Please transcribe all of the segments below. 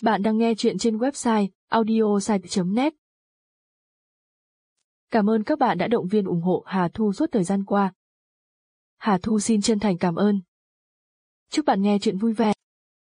Bạn đang nghe chuyện trên website audiosite.net. Cảm ơn các bạn đã động viên ủng hộ Hà Thu suốt thời gian qua. Hà Thu xin chân thành cảm ơn. Chúc bạn nghe chuyện vui vẻ.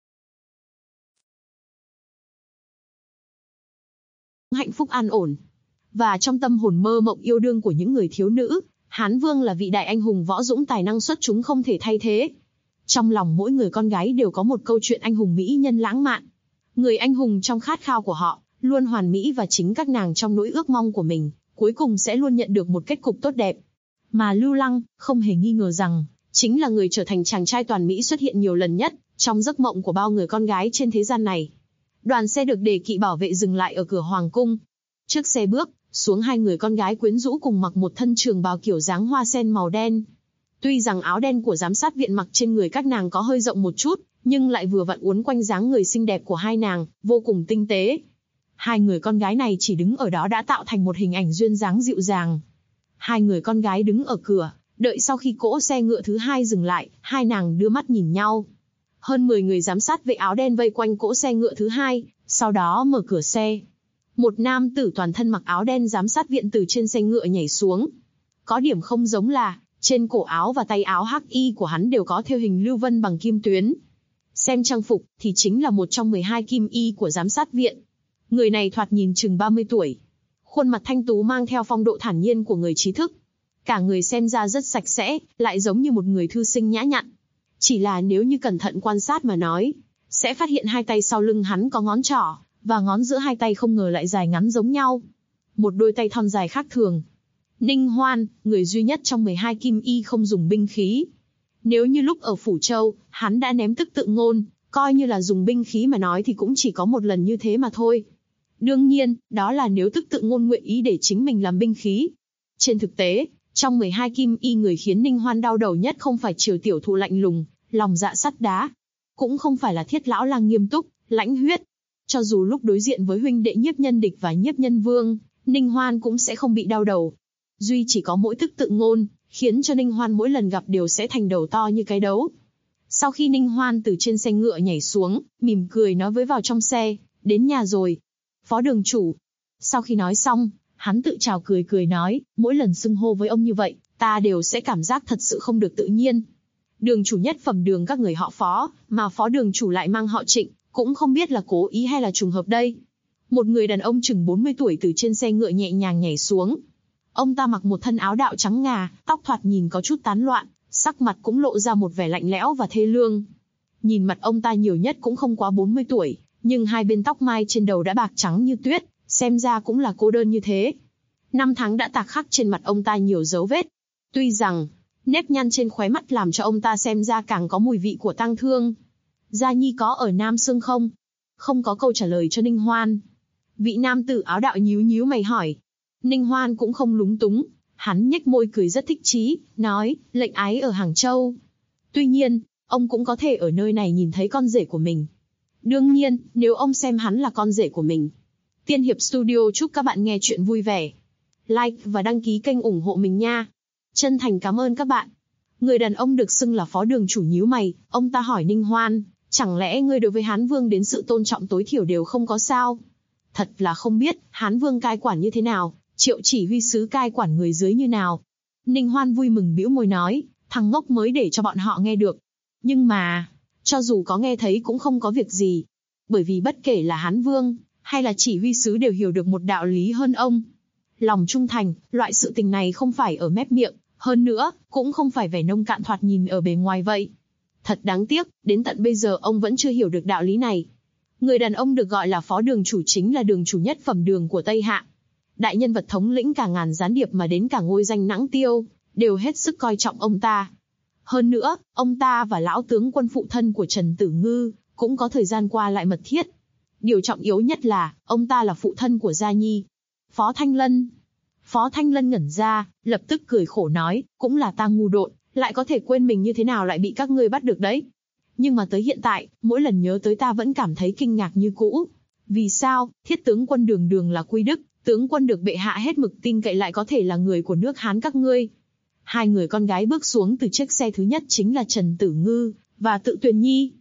Hạnh phúc an ổn. Và trong tâm hồn mơ mộng yêu đương của những người thiếu nữ, Hán Vương là vị đại anh hùng võ dũng tài năng xuất chúng không thể thay thế. Trong lòng mỗi người con gái đều có một câu chuyện anh hùng mỹ nhân lãng mạn. Người anh hùng trong khát khao của họ, luôn hoàn mỹ và chính các nàng trong nỗi ước mong của mình, cuối cùng sẽ luôn nhận được một kết cục tốt đẹp. Mà Lưu Lăng, không hề nghi ngờ rằng, chính là người trở thành chàng trai toàn mỹ xuất hiện nhiều lần nhất, trong giấc mộng của bao người con gái trên thế gian này. Đoàn xe được đề kỵ bảo vệ dừng lại ở cửa hoàng cung. Trước xe bước xuống hai người con gái quyến rũ cùng mặc một thân trường bào kiểu dáng hoa sen màu đen. Tuy rằng áo đen của giám sát viện mặc trên người các nàng có hơi rộng một chút, nhưng lại vừa vặn uốn quanh dáng người xinh đẹp của hai nàng, vô cùng tinh tế. Hai người con gái này chỉ đứng ở đó đã tạo thành một hình ảnh duyên dáng dịu dàng. Hai người con gái đứng ở cửa, đợi sau khi cỗ xe ngựa thứ hai dừng lại, hai nàng đưa mắt nhìn nhau. Hơn 10 người giám sát vệ áo đen vây quanh cỗ xe ngựa thứ hai, sau đó mở cửa xe. Một nam tử toàn thân mặc áo đen giám sát viện từ trên xe ngựa nhảy xuống. Có điểm không giống là, trên cổ áo và tay áo hắc y của hắn đều có thêu hình lưu vân bằng kim tuyến. Xem trang phục thì chính là một trong 12 kim y của giám sát viện. Người này thoạt nhìn chừng 30 tuổi. Khuôn mặt thanh tú mang theo phong độ thản nhiên của người trí thức. Cả người xem ra rất sạch sẽ, lại giống như một người thư sinh nhã nhặn. Chỉ là nếu như cẩn thận quan sát mà nói, sẽ phát hiện hai tay sau lưng hắn có ngón trỏ, và ngón giữa hai tay không ngờ lại dài ngắn giống nhau. Một đôi tay thon dài khác thường. Ninh Hoan, người duy nhất trong 12 kim y không dùng binh khí. Nếu như lúc ở Phủ Châu, hắn đã ném tức tự ngôn, coi như là dùng binh khí mà nói thì cũng chỉ có một lần như thế mà thôi. Đương nhiên, đó là nếu tức tự ngôn nguyện ý để chính mình làm binh khí. Trên thực tế, trong 12 kim y người khiến Ninh Hoan đau đầu nhất không phải Triều tiểu thụ lạnh lùng, lòng dạ sắt đá. Cũng không phải là Thiết lão lang nghiêm túc, lãnh huyết. Cho dù lúc đối diện với huynh đệ Nhiếp Nhân Địch và Nhiếp Nhân Vương, Ninh Hoan cũng sẽ không bị đau đầu. Duy chỉ có mỗi tức tự ngôn, khiến cho Ninh Hoan mỗi lần gặp đều sẽ thành đầu to như cái đấu. Sau khi Ninh Hoan từ trên xe ngựa nhảy xuống, mỉm cười nói với vào trong xe, đến nhà rồi. Phó đường chủ. Sau khi nói xong, hắn tự chào cười cười nói, mỗi lần xưng hô với ông như vậy, ta đều sẽ cảm giác thật sự không được tự nhiên. Đường chủ nhất phẩm đường các người họ Phó, mà phó đường chủ lại mang họ Trịnh, cũng không biết là cố ý hay là trùng hợp đây. Một người đàn ông chừng 40 tuổi từ trên xe ngựa nhẹ nhàng nhảy xuống. Ông ta mặc một thân áo đạo trắng ngà, tóc thoạt nhìn có chút tán loạn, sắc mặt cũng lộ ra một vẻ lạnh lẽo và thê lương. Nhìn mặt ông ta nhiều nhất cũng không quá 40 tuổi, nhưng hai bên tóc mai trên đầu đã bạc trắng như tuyết, xem ra cũng là cô đơn như thế. Năm tháng đã tạc khắc trên mặt ông ta nhiều dấu vết. Tuy rằng, nếp nhăn trên khóe mắt làm cho ông ta xem ra càng có mùi vị của tang thương. Gia Nhi có ở Nam Sương không? Không có câu trả lời cho Ninh Hoan. Vị nam tử áo đạo nhíu nhíu mày hỏi. Ninh Hoan cũng không lúng túng, hắn nhếch môi cười rất thích chí, nói, lệnh ái ở Hàng Châu. Tuy nhiên, ông cũng có thể ở nơi này nhìn thấy con rể của mình. Đương nhiên, nếu ông xem hắn là con rể của mình. Tiên Hiệp Studio chúc các bạn nghe chuyện vui vẻ. Like và đăng ký kênh ủng hộ mình nha. Chân thành cảm ơn các bạn. Người đàn ông được xưng là phó đường chủ nhíu mày, ông ta hỏi Ninh Hoan, chẳng lẽ ngươi đối với Hán Vương đến sự tôn trọng tối thiểu đều không có sao? Thật là không biết, Hán Vương cai quản như thế nào, Triệu chỉ huy sứ cai quản người dưới như nào. Ninh Hoan vui mừng bĩu môi nói, thằng ngốc mới để cho bọn họ nghe được. Nhưng mà, cho dù có nghe thấy cũng không có việc gì. Bởi vì bất kể là Hán Vương, hay là chỉ huy sứ đều hiểu được một đạo lý hơn ông. Lòng trung thành, loại sự tình này không phải ở mép miệng, hơn nữa, cũng không phải vẻ nông cạn thoạt nhìn ở bề ngoài vậy. Thật đáng tiếc, đến tận bây giờ ông vẫn chưa hiểu được đạo lý này. Người đàn ông được gọi là phó đường chủ chính là đường chủ nhất phẩm đường của Tây Hạ. Đại nhân vật thống lĩnh cả ngàn gián điệp mà đến cả ngôi danh Nãng Tiêu, đều hết sức coi trọng ông ta. Hơn nữa, ông ta và lão tướng quân phụ thân của Trần Tử Ngư, cũng có thời gian qua lại mật thiết. Điều trọng yếu nhất là, ông ta là phụ thân của Gia Nhi. Phó Thanh Lân. Phó Thanh Lân ngẩn ra, lập tức cười khổ nói, cũng là ta ngu độn, lại có thể quên mình như thế nào lại bị các ngươi bắt được đấy. Nhưng mà tới hiện tại, mỗi lần nhớ tới ta vẫn cảm thấy kinh ngạc như cũ. Vì sao, thiết tướng quân Đường Đường là Quy Đức, tướng quân được bệ hạ hết mực tin cậy lại có thể là người của nước Hán các ngươi? Hai người con gái bước xuống từ chiếc xe thứ nhất chính là Trần Tử Ngư và Tự Tuyền Nhi.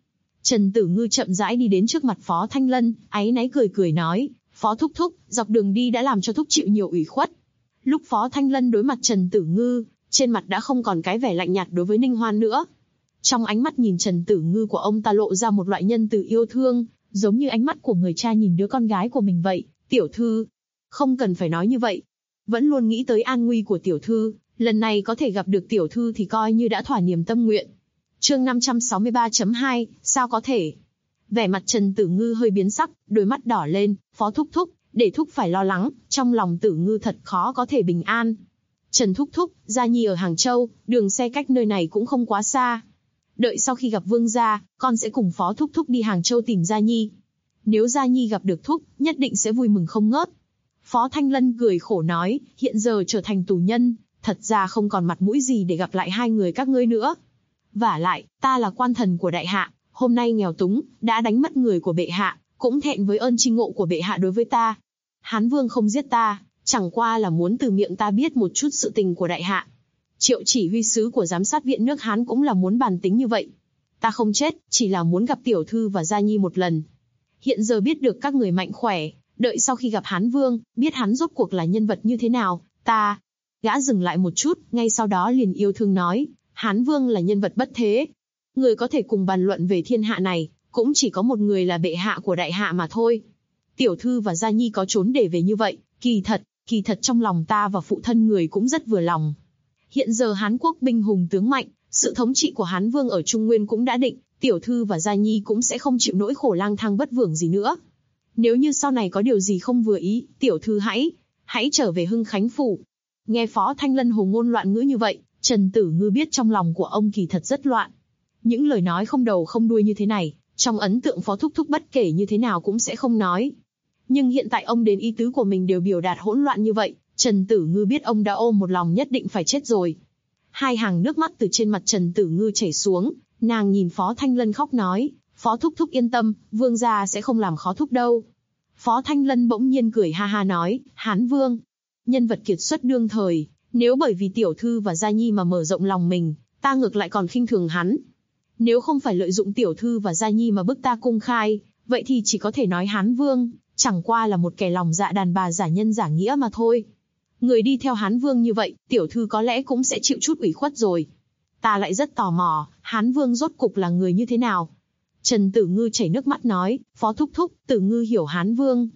Trần Tử Ngư chậm rãi đi đến trước mặt Phó Thanh Lân, áy náy cười cười nói, Phó thúc thúc, dọc đường đi đã làm cho thúc chịu nhiều ủy khuất. Lúc Phó Thanh Lân đối mặt Trần Tử Ngư, trên mặt đã không còn cái vẻ lạnh nhạt đối với Ninh Hoan nữa. Trong ánh mắt nhìn Trần Tử Ngư của ông ta lộ ra một loại nhân từ yêu thương, giống như ánh mắt của người cha nhìn đứa con gái của mình vậy. Tiểu thư, không cần phải nói như vậy. Vẫn luôn nghĩ tới an nguy của tiểu thư, lần này có thể gặp được tiểu thư thì coi như đã thỏa niềm tâm nguyện. Chương 563.2, sao có thể? Vẻ mặt Trần Tử Ngư hơi biến sắc, đôi mắt đỏ lên, Phó thúc thúc, để thúc phải lo lắng, trong lòng Tử Ngư thật khó có thể bình an. Trần thúc thúc, Gia Nhi ở Hàng Châu, đường xe cách nơi này cũng không quá xa. Đợi sau khi gặp vương gia, con sẽ cùng Phó thúc thúc đi Hàng Châu tìm Gia Nhi. Nếu Gia Nhi gặp được thúc, nhất định sẽ vui mừng không ngớt. Phó Thanh Lân cười khổ nói, hiện giờ trở thành tù nhân, thật ra không còn mặt mũi gì để gặp lại hai người các ngươi nữa. Vả lại, ta là quan thần của đại hạ, hôm nay nghèo túng, đã đánh mất người của bệ hạ, cũng thẹn với ơn tri ngộ của bệ hạ đối với ta. Hán vương không giết ta, chẳng qua là muốn từ miệng ta biết một chút sự tình của đại hạ. Triệu chỉ huy sứ của giám sát viện nước Hán cũng là muốn bàn tính như vậy. Ta không chết, chỉ là muốn gặp tiểu thư và Gia Nhi một lần. Hiện giờ biết được các người mạnh khỏe, đợi sau khi gặp Hán vương, biết hắn rốt cuộc là nhân vật như thế nào, ta... Gã dừng lại một chút, ngay sau đó liền yêu thương nói, Hán vương là nhân vật bất thế. Người có thể cùng bàn luận về thiên hạ này, cũng chỉ có một người là bệ hạ của đại hạ mà thôi. Tiểu thư và Gia Nhi có trốn để về như vậy, kỳ thật trong lòng ta và phụ thân người cũng rất vừa lòng. Hiện giờ Hán quốc binh hùng tướng mạnh, sự thống trị của Hán vương ở Trung Nguyên cũng đã định, tiểu thư và Gia Nhi cũng sẽ không chịu nỗi khổ lang thang vất vưởng gì nữa. Nếu như sau này có điều gì không vừa ý, tiểu thư hãy trở về Hưng Khánh phủ. Nghe Phó Thanh Lân hồ ngôn loạn ngữ như vậy, Trần Tử Ngư biết trong lòng của ông kỳ thật rất loạn. Những lời nói không đầu không đuôi như thế này, trong ấn tượng Phó thúc thúc bất kể như thế nào cũng sẽ không nói. Nhưng hiện tại ông đến ý tứ của mình đều biểu đạt hỗn loạn như vậy, Trần Tử Ngư biết ông đã ôm một lòng nhất định phải chết rồi. Hai hàng nước mắt từ trên mặt Trần Tử Ngư chảy xuống, nàng nhìn Phó Thanh Lân khóc nói, Phó thúc thúc yên tâm, vương gia sẽ không làm khó thúc đâu. Phó Thanh Lân bỗng nhiên cười ha ha nói, Hán vương, nhân vật kiệt xuất đương thời, nếu bởi vì tiểu thư và Gia Nhi mà mở rộng lòng mình, ta ngược lại còn khinh thường hắn. Nếu không phải lợi dụng tiểu thư và Gia Nhi mà bức ta cung khai, vậy thì chỉ có thể nói Hán vương, chẳng qua là một kẻ lòng dạ đàn bà giả nhân giả nghĩa mà thôi. Người đi theo Hán vương như vậy, tiểu thư có lẽ cũng sẽ chịu chút ủy khuất rồi. Ta lại rất tò mò, Hán vương rốt cục là người như thế nào? Trần Tử Ngư chảy nước mắt nói, Phó thúc thúc, Tử Ngư hiểu Hán vương.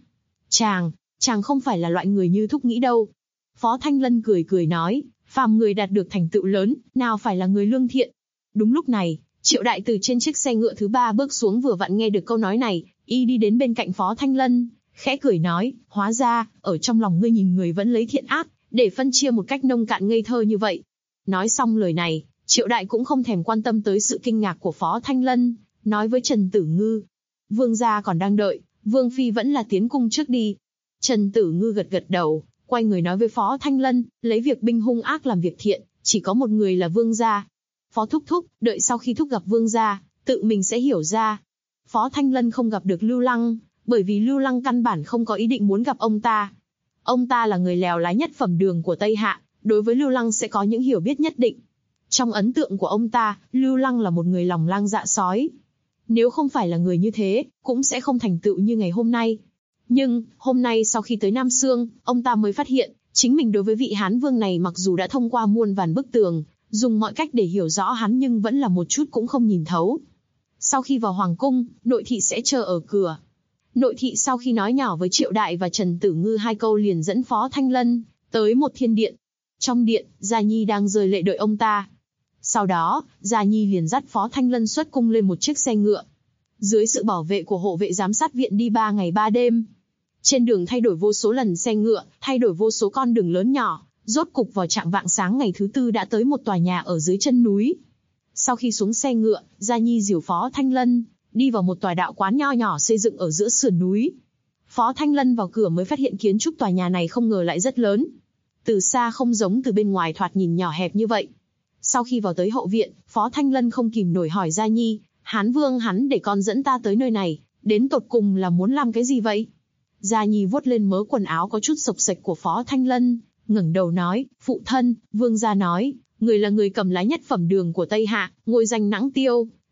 Chàng không phải là loại người như thúc nghĩ đâu. Phó Thanh Lân cười cười nói, phàm người đạt được thành tựu lớn, nào phải là người lương thiện. Đúng lúc này, Triệu Đại từ trên chiếc xe ngựa thứ 3 bước xuống vừa vặn nghe được câu nói này, y đi đến bên cạnh Phó Thanh Lân, khẽ cười nói, hóa ra, ở trong lòng ngươi nhìn người vẫn lấy thiện ác, để phân chia một cách nông cạn ngây thơ như vậy. Nói xong lời này, Triệu Đại cũng không thèm quan tâm tới sự kinh ngạc của Phó Thanh Lân, nói với Trần Tử Ngư, vương gia còn đang đợi, vương phi vẫn là tiến cung trước đi. Trần Tử Ngư gật gật đầu, quay người nói với Phó Thanh Lân, lấy việc binh hung ác làm việc thiện, chỉ có một người là vương gia. Phó thúc thúc, đợi sau khi thúc gặp vương gia, tự mình sẽ hiểu ra. Phó Thanh Lân không gặp được Lưu Lăng, bởi vì Lưu Lăng căn bản không có ý định muốn gặp ông ta. Ông ta là người lèo lái nhất phẩm đường của Tây Hạ, đối với Lưu Lăng sẽ có những hiểu biết nhất định. Trong ấn tượng của ông ta, Lưu Lăng là một người lòng lang dạ sói. Nếu không phải là người như thế, cũng sẽ không thành tựu như ngày hôm nay. Nhưng, hôm nay sau khi tới Nam Sương, ông ta mới phát hiện, chính mình đối với vị Hán vương này mặc dù đã thông qua muôn vàn bức tường, dùng mọi cách để hiểu rõ hắn nhưng vẫn là một chút cũng không nhìn thấu. Sau khi vào Hoàng cung, nội thị sẽ chờ ở cửa. Nội thị sau khi nói nhỏ với Triệu Đại và Trần Tử Ngư 2 câu liền dẫn Phó Thanh Lân tới một thiên điện. Trong điện, Gia Nhi đang rơi lệ đợi ông ta. Sau đó, Gia Nhi liền dắt Phó Thanh Lân xuất cung lên một chiếc xe ngựa. Dưới sự bảo vệ của hộ vệ giám sát viện đi 3 ngày 3 đêm. Trên đường thay đổi vô số lần xe ngựa, thay đổi vô số con đường lớn nhỏ, rốt cục vào chạng vạng sáng ngày thứ 4 đã tới một tòa nhà ở dưới chân núi. Sau khi xuống xe ngựa, Gia Nhi dìu Phó Thanh Lân đi vào một tòa đạo quán nho nhỏ xây dựng ở giữa sườn núi. Phó Thanh Lân vào cửa mới phát hiện kiến trúc tòa nhà này không ngờ lại rất lớn. Từ xa không giống từ bên ngoài thoạt nhìn nhỏ hẹp như vậy. Sau khi vào tới hậu viện, Phó Thanh Lân không kìm nổi hỏi Gia Nhi, Hán vương hắn để con dẫn ta tới nơi này, đến tột cùng là muốn làm cái gì vậy? Gia Nhi vuốt lên mớ quần áo có chút xộc xệch của Phó Thanh Lân, ngẩng đầu nói, phụ thân, vương gia nói, người là người cầm lái nhất phẩm đường của Tây Hạ, ngôi danh Nãng Tiêu,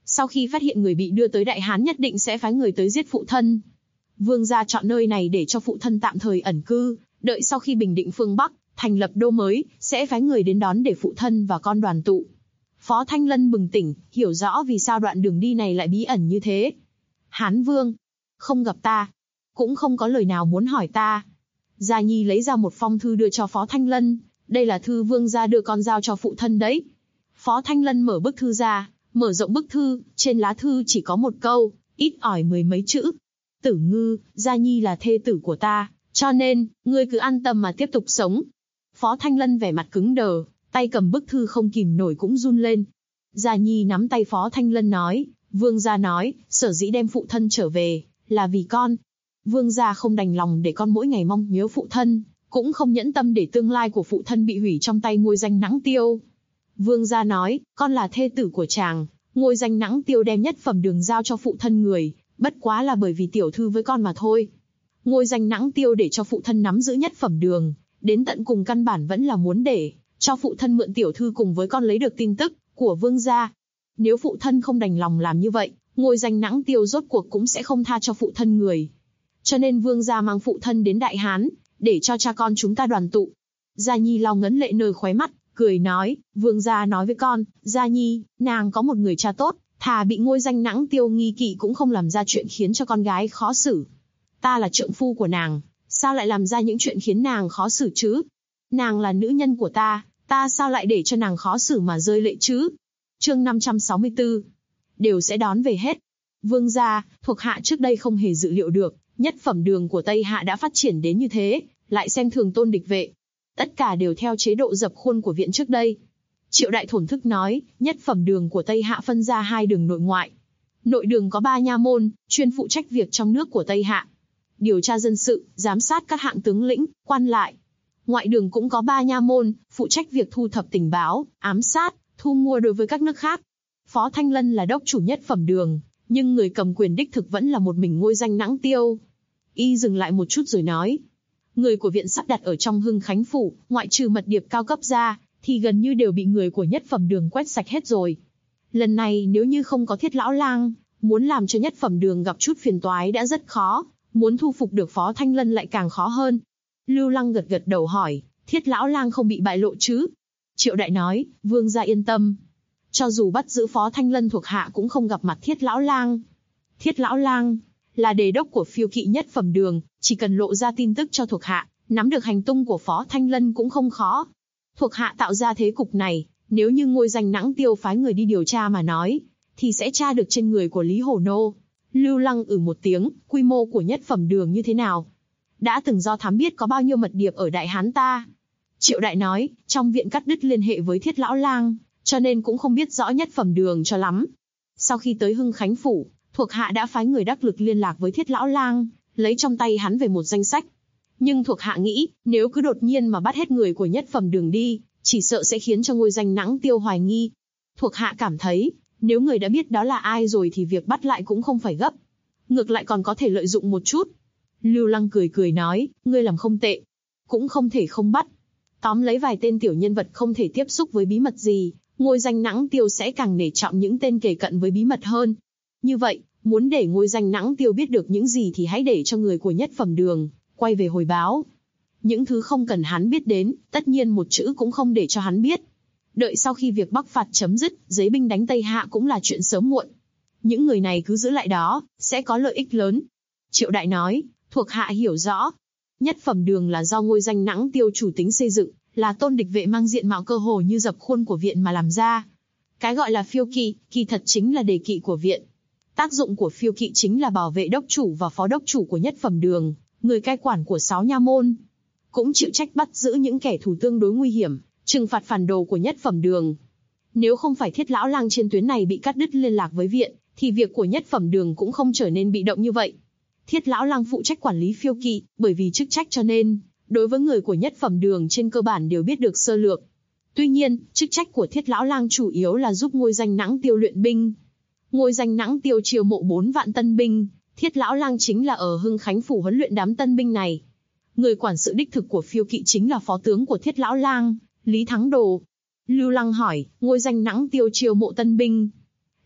Sau khi phát hiện người bị đưa tới Đại Hán nhất định sẽ phái người tới giết phụ thân. Vương gia chọn nơi này để cho phụ thân tạm thời ẩn cư, đợi sau khi bình định phương Bắc, thành lập đô mới, sẽ phái người đến đón để phụ thân và con đoàn tụ. Phó Thanh Lân bừng tỉnh, hiểu rõ vì sao đoạn đường đi này lại bí ẩn như thế. Hán Vương, không gặp ta, cũng không có lời nào muốn hỏi ta. Gia Nhi lấy ra một phong thư đưa cho Phó Thanh Lân, đây là thư vương gia đưa con giao cho phụ thân đấy. Phó Thanh Lân mở bức thư ra, mở rộng bức thư, trên lá thư chỉ có một câu, ít ỏi mười mấy chữ. Tử Ngư, Gia Nhi là thê tử của ta, cho nên, ngươi cứ an tâm mà tiếp tục sống. Phó Thanh Lân vẻ mặt cứng đờ, tay cầm bức thư không kìm nổi cũng run lên. Gia Nhi nắm tay Phó Thanh Lân nói, vương gia nói, sở dĩ đem phụ thân trở về, là vì con. Vương gia không đành lòng để con mỗi ngày mong nhớ phụ thân, cũng không nhẫn tâm để tương lai của phụ thân bị hủy trong tay ngôi danh Nắng Tiêu. Vương gia nói, con là thê tử của chàng, ngôi danh Nắng Tiêu đem nhất phẩm đường giao cho phụ thân người, bất quá là bởi vì tiểu thư với con mà thôi. Ngôi danh Nắng Tiêu để cho phụ thân nắm giữ nhất phẩm đường, đến tận cùng căn bản vẫn là muốn để cho phụ thân mượn tiểu thư cùng với con lấy được tin tức của vương gia. Nếu phụ thân không đành lòng làm như vậy, ngôi danh Nắng Tiêu rốt cuộc cũng sẽ không tha cho phụ thân người. Cho nên vương gia mang phụ thân đến Đại Hán, để cho cha con chúng ta đoàn tụ. Gia Nhi lau ngấn lệ nơi khóe mắt, cười nói, vương gia nói với con, Gia Nhi, nàng có một người cha tốt, thà bị ngôi danh Nắng Tiêu nghi kỵ cũng không làm ra chuyện khiến cho con gái khó xử. Ta là trượng phu của nàng, sao lại làm ra những chuyện khiến nàng khó xử chứ? Nàng là nữ nhân của ta sao lại để cho nàng khó xử mà rơi lệ chứ? Chương 564, đều sẽ đón về hết. Vương gia, thuộc hạ trước đây không hề dự liệu được, nhất phẩm đường của Tây Hạ đã phát triển đến như thế, lại xem thường Tôn địch vệ. Tất cả đều theo chế độ dập khuôn của viện trước đây. Triệu đại thổn thức nói, nhất phẩm đường của Tây Hạ phân ra 2 đường nội ngoại. Nội đường có 3 nha môn, chuyên phụ trách việc trong nước của Tây Hạ. Điều tra dân sự, giám sát các hạng tướng lĩnh, quan lại. Ngoại đường cũng có 3 nha môn, phụ trách việc thu thập tình báo, ám sát, thu mua đối với các nước khác. Phó Thanh Lân là đốc chủ nhất phẩm đường, nhưng người cầm quyền đích thực vẫn là một mình ngôi danh Nắng Tiêu. Y dừng lại một chút rồi nói, người của viện sắp đặt ở trong Hưng Khánh phủ, ngoại trừ mật điệp cao cấp ra, thì gần như đều bị người của nhất phẩm đường quét sạch hết rồi. Lần này nếu như không có Thiết lão lang, muốn làm cho nhất phẩm đường gặp chút phiền toái đã rất khó, muốn thu phục được Phó Thanh Lân lại càng khó hơn. Lưu Lăng gật gật đầu hỏi, Thiết lão lang không bị bại lộ chứ? Triệu đại nói, vương gia yên tâm. Cho dù bắt giữ Phó Thanh Lân thuộc hạ cũng không gặp mặt Thiết lão lang. Thiết lão lang là đề đốc của phiêu kỵ nhất phẩm đường, chỉ cần lộ ra tin tức cho thuộc hạ, nắm được hành tung của Phó Thanh Lân cũng không khó. Thuộc hạ tạo ra thế cục này, nếu như ngôi danh Nắng Tiêu phái người đi điều tra mà nói, thì sẽ tra được trên người của Lý Hổ Nô. Lưu Lăng một tiếng, quy mô của nhất phẩm đường như thế nào? Đã từng do thám biết có bao nhiêu mật điệp ở Đại Hán ta? Triệu đại nói, trong viện cắt đứt liên hệ với Thiết lão lang, cho nên cũng không biết rõ nhất phẩm đường cho lắm. Sau khi tới Hưng Khánh phủ, thuộc hạ đã phái người đắc lực liên lạc với Thiết lão lang, lấy trong tay hắn về một danh sách. Nhưng thuộc hạ nghĩ, nếu cứ đột nhiên mà bắt hết người của nhất phẩm đường đi, chỉ sợ sẽ khiến cho ngôi danh Nắng Tiêu hoài nghi. Thuộc hạ cảm thấy, nếu người đã biết đó là ai rồi thì việc bắt lại cũng không phải gấp. Ngược lại còn có thể lợi dụng một chút. Lưu Lăng cười cười nói, ngươi làm không tệ. Cũng không thể không bắt. Tóm lấy vài tên tiểu nhân vật không thể tiếp xúc với bí mật gì, ngôi danh Nắng Tiêu sẽ càng nể trọng những tên kề cận với bí mật hơn. Như vậy, muốn để ngôi danh Nắng Tiêu biết được những gì thì hãy để cho người của nhất phẩm đường quay về hồi báo. Những thứ không cần hắn biết đến, tất nhiên một chữ cũng không để cho hắn biết. Đợi sau khi việc Bắc phạt chấm dứt, giấy binh đánh Tây Hạ cũng là chuyện sớm muộn. Những người này cứ giữ lại đó, sẽ có lợi ích lớn. Triệu đại nói, thuộc hạ hiểu rõ. Nhất phẩm đường là do ngôi danh Nắng Tiêu chủ tính xây dựng, là Tôn địch vệ mang diện mạo cơ hồ như dập khuôn của viện mà làm ra. Cái gọi là phiêu kỵ, kỳ thật chính là đề kỵ của viện. Tác dụng của phiêu kỵ chính là bảo vệ đốc chủ và phó đốc chủ của nhất phẩm đường, người cai quản của 6 nha môn. Cũng chịu trách bắt giữ những kẻ thù tương đối nguy hiểm, trừng phạt phản đồ của nhất phẩm đường. Nếu không phải Thiết lão lang trên tuyến này bị cắt đứt liên lạc với viện, thì việc của nhất phẩm đường cũng không trở nên bị động như vậy. Thiết lão lang phụ trách quản lý phiêu kỵ, bởi vì chức trách cho nên, đối với người của nhất phẩm đường trên cơ bản đều biết được sơ lược. Tuy nhiên, chức trách của Thiết lão lang chủ yếu là giúp ngôi danh Nắng Tiêu luyện binh. Ngôi danh Nắng Tiêu chiêu mộ 4 vạn tân binh, Thiết lão lang chính là ở Hưng Khánh phủ huấn luyện đám tân binh này. Người quản sự đích thực của phiêu kỵ chính là phó tướng của Thiết lão lang, Lý Thắng Đồ. Lưu Lăng hỏi, ngôi danh Nắng Tiêu chiêu mộ tân binh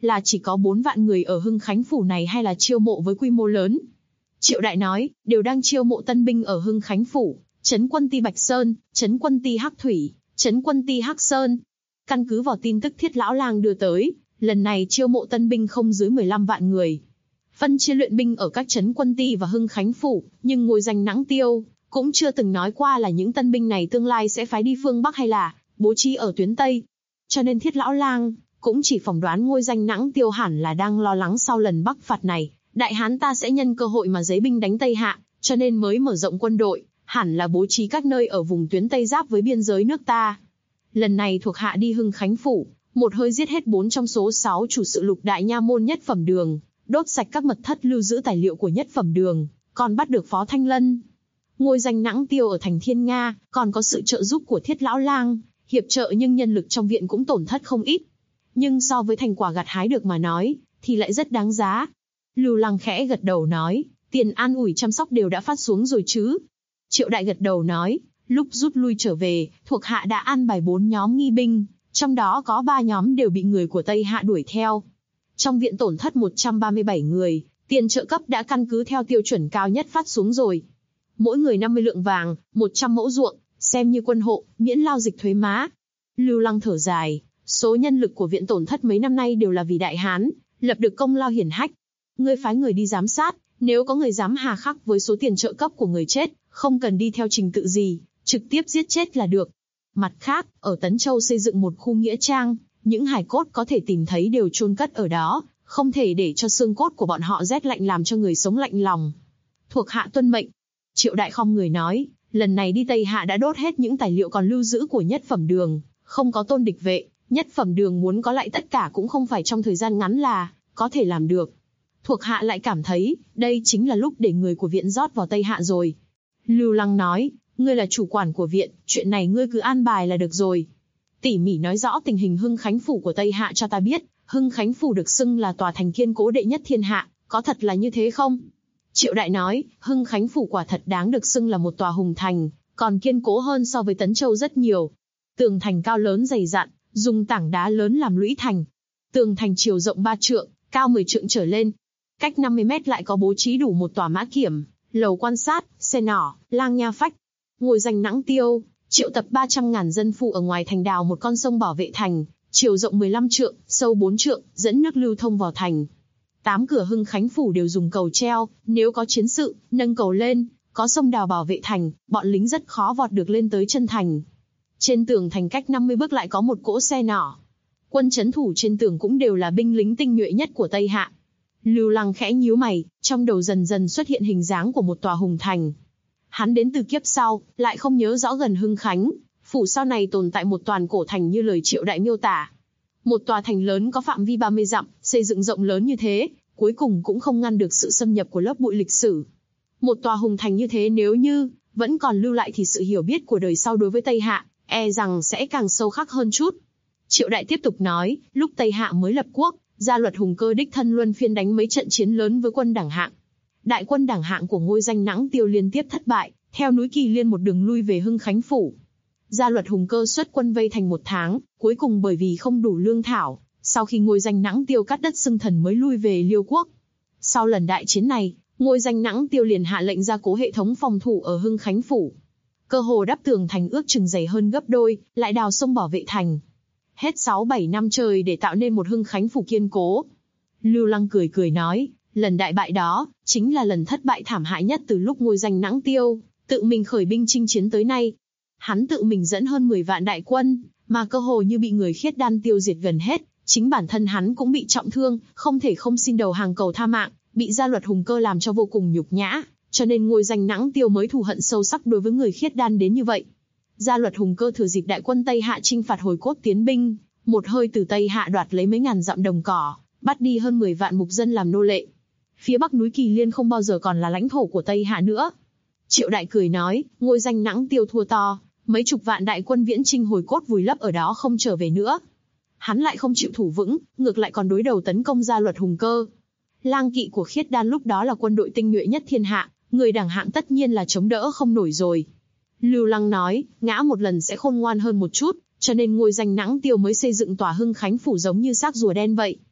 là chỉ có 4 vạn người ở Hưng Khánh Phủ này hay là chiêu mộ với quy mô lớn? Triệu Đại nói, đều đang chiêu mộ tân binh ở Hưng Khánh Phủ, trấn quân ty Bạch Sơn, trấn quân ty Hắc Thủy, trấn quân ty Hắc Sơn. Căn cứ vào tin tức Thiết Lão Lang đưa tới, lần này chiêu mộ tân binh không dưới 15 vạn người. Phân chia luyện binh ở các trấn quân ty và Hưng Khánh Phủ, nhưng Ngôi Danh Nãng Tiêu cũng chưa từng nói qua là những tân binh này tương lai sẽ phái đi phương Bắc hay là bố trí ở tuyến Tây. Cho nên Thiết Lão Lang cũng chỉ phỏng đoán Ngôi Danh Nãng Tiêu hẳn là đang lo lắng sau lần Bắc phạt này, Đại Hán ta sẽ nhân cơ hội mà giấy binh đánh Tây Hạ, cho nên mới mở rộng quân đội, hẳn là bố trí các nơi ở vùng tuyến Tây giáp với biên giới nước ta. Lần này thuộc hạ đi Hưng Khánh Phủ, một hơi giết hết 4 trong số 6 chủ sự lục đại nha môn Nhất Phẩm Đường, đốt sạch các mật thất lưu giữ tài liệu của Nhất Phẩm Đường, còn bắt được Phó Thanh Lân. Ngôi Danh Nãng Tiêu ở thành Thiên Nga, còn có sự trợ giúp của Thiết Lão Lang, hiệp trợ, nhưng nhân lực trong viện cũng tổn thất không ít. Nhưng so với thành quả gặt hái được mà nói, thì lại rất đáng giá. Lưu Lăng khẽ gật đầu nói, tiền an ủi chăm sóc đều đã phát xuống rồi chứ? Triệu Đại gật đầu nói, lúc rút lui trở về, thuộc hạ đã an bài 4 nhóm nghi binh, trong đó có 3 nhóm đều bị người của Tây Hạ đuổi theo. Trong viện tổn thất 137 người, tiền trợ cấp đã căn cứ theo tiêu chuẩn cao nhất phát xuống rồi. Mỗi người 50 lượng vàng, 100 mẫu ruộng, xem như quân hộ, miễn lao dịch thuế má. Lưu Lăng thở dài, số nhân lực của viện tổn thất mấy năm nay đều là vì Đại Hán lập được công lao hiển hách. Ngươi phái người đi giám sát, nếu có người dám hà khắc với số tiền trợ cấp của người chết, không cần đi theo trình tự gì, trực tiếp giết chết là được. Mặt khác, ở Tấn Châu xây dựng một khu nghĩa trang, những hài cốt có thể tìm thấy đều chôn cất ở đó, không thể để cho xương cốt của bọn họ rét lạnh làm cho người sống lạnh lòng. Thuộc hạ tuân mệnh. Triệu Đại khom người nói, lần này đi Tây Hạ đã đốt hết những tài liệu còn lưu giữ của Nhất Phẩm Đường, không có Tôn địch vệ, Nhất Phẩm Đường muốn có lại tất cả cũng không phải trong thời gian ngắn là có thể làm được. Thuộc hạ lại cảm thấy, đây chính là lúc để người của viện rót vào Tây Hạ rồi. Lưu Lăng nói, ngươi là chủ quản của viện, chuyện này ngươi cứ an bài là được rồi. Tỉ mỉ nói rõ tình hình Hưng Khánh Phủ của Tây Hạ cho ta biết. Hưng Khánh Phủ được xưng là tòa thành kiên cố đệ nhất thiên hạ, có thật là như thế không? Triệu Đại nói, Hưng Khánh Phủ quả thật đáng được xưng là một tòa hùng thành, còn kiên cố hơn so với Tấn Châu rất nhiều. Tường thành cao lớn dày dặn, dùng tảng đá lớn làm lũy thành. Tường thành chiều rộng 3 trượng, cao 10 trượng trở lên. Cách 50 mét lại có bố trí đủ một tòa mã kiểm, lầu quan sát, xe nỏ, lang nha phách. Ngôi Danh Nãng Tiêu triệu tập 300.000 dân phu ở ngoài thành đào một con sông bảo vệ thành, chiều rộng 15 trượng, sâu 4 trượng, dẫn nước lưu thông vào thành. 8 cửa Hưng Khánh Phủ đều dùng cầu treo, nếu có chiến sự, nâng cầu lên, có sông đào bảo vệ thành, bọn lính rất khó vọt được lên tới chân thành. Trên tường thành cách 50 bước lại có một cỗ xe nỏ. Quân trấn thủ trên tường cũng đều là binh lính tinh nhuệ nhất của Tây Hạ. Lưu Lăng khẽ nhíu mày, trong đầu dần dần xuất hiện hình dáng của một tòa hùng thành. Hắn đến từ kiếp sau, lại không nhớ rõ gần Hưng Khánh Phủ sau này tồn tại một toàn cổ thành như lời Triệu Đại miêu tả. Một tòa thành lớn có phạm vi 30 dặm, xây dựng rộng lớn như thế, cuối cùng cũng không ngăn được sự xâm nhập của lớp bụi lịch sử. Một tòa hùng thành như thế nếu như vẫn còn lưu lại thì sự hiểu biết của đời sau đối với Tây Hạ, e rằng sẽ càng sâu khắc hơn chút. Triệu Đại tiếp tục nói, lúc Tây Hạ mới lập quốc, Gia Luật Hùng Cơ đích thân luân phiên đánh mấy trận chiến lớn với quân Đảng Hạng. Đại quân Đảng Hạng của Ngôi Danh Nãng Tiêu liên tiếp thất bại, theo núi Kỳ Liên một đường lui về Hưng Khánh Phủ. Gia Luật Hùng Cơ xuất quân vây thành 1 tháng, cuối cùng bởi vì không đủ lương thảo, sau khi Ngôi Danh Nãng Tiêu cắt đất xưng thần mới lui về Liêu Quốc. Sau lần đại chiến này, Ngôi Danh Nãng Tiêu liền hạ lệnh gia cố hệ thống phòng thủ ở Hưng Khánh Phủ. Cơ hồ đắp tường thành ước chừng dày hơn gấp đôi, lại đào sông bảo vệ thành. Hết 6-7 năm trời để tạo nên một Hưng Khánh Phủ kiên cố. Lưu Lăng cười cười nói, lần đại bại đó, chính là lần thất bại thảm hại nhất từ lúc Ngôi Danh Nãng Tiêu tự mình khởi binh chinh chiến tới nay. Hắn tự mình dẫn hơn 10 vạn đại quân, mà cơ hồ như bị người Khiết Đan tiêu diệt gần hết, chính bản thân hắn cũng bị trọng thương, không thể không xin đầu hàng cầu tha mạng, bị Gia Luật Hùng Cơ làm cho vô cùng nhục nhã, cho nên Ngôi Danh Nãng Tiêu mới thù hận sâu sắc đối với người Khiết Đan đến như vậy. Gia Luật Hùng Cơ thừa dịp đại quân Tây Hạ chinh phạt hồi cốt tiến binh, một hơi từ Tây Hạ đoạt lấy mấy ngàn dặm đồng cỏ, bắt đi hơn 10 vạn mục dân làm nô lệ. Phía bắc núi Kỳ Liên không bao giờ còn là lãnh thổ của Tây Hạ nữa. Triệu Đại cười nói, Ngôi Danh Nãng Tiêu thua to, mấy chục vạn đại quân viễn chinh hồi cốt vùi lấp ở đó không trở về nữa. Hắn lại không chịu thủ vững, ngược lại còn đối đầu tấn công Gia Luật Hùng Cơ. Lang kỵ của Khiết Đan lúc đó là quân đội tinh nhuệ nhất thiên hạ, người Đảng Hạng tất nhiên là chống đỡ không nổi rồi. Lưu Lăng nói, ngã một lần sẽ khôn ngoan hơn một chút, cho nên Ngôi Danh Nãng Tiêu mới xây dựng tòa Hưng Khánh Phủ giống như xác rùa đen vậy.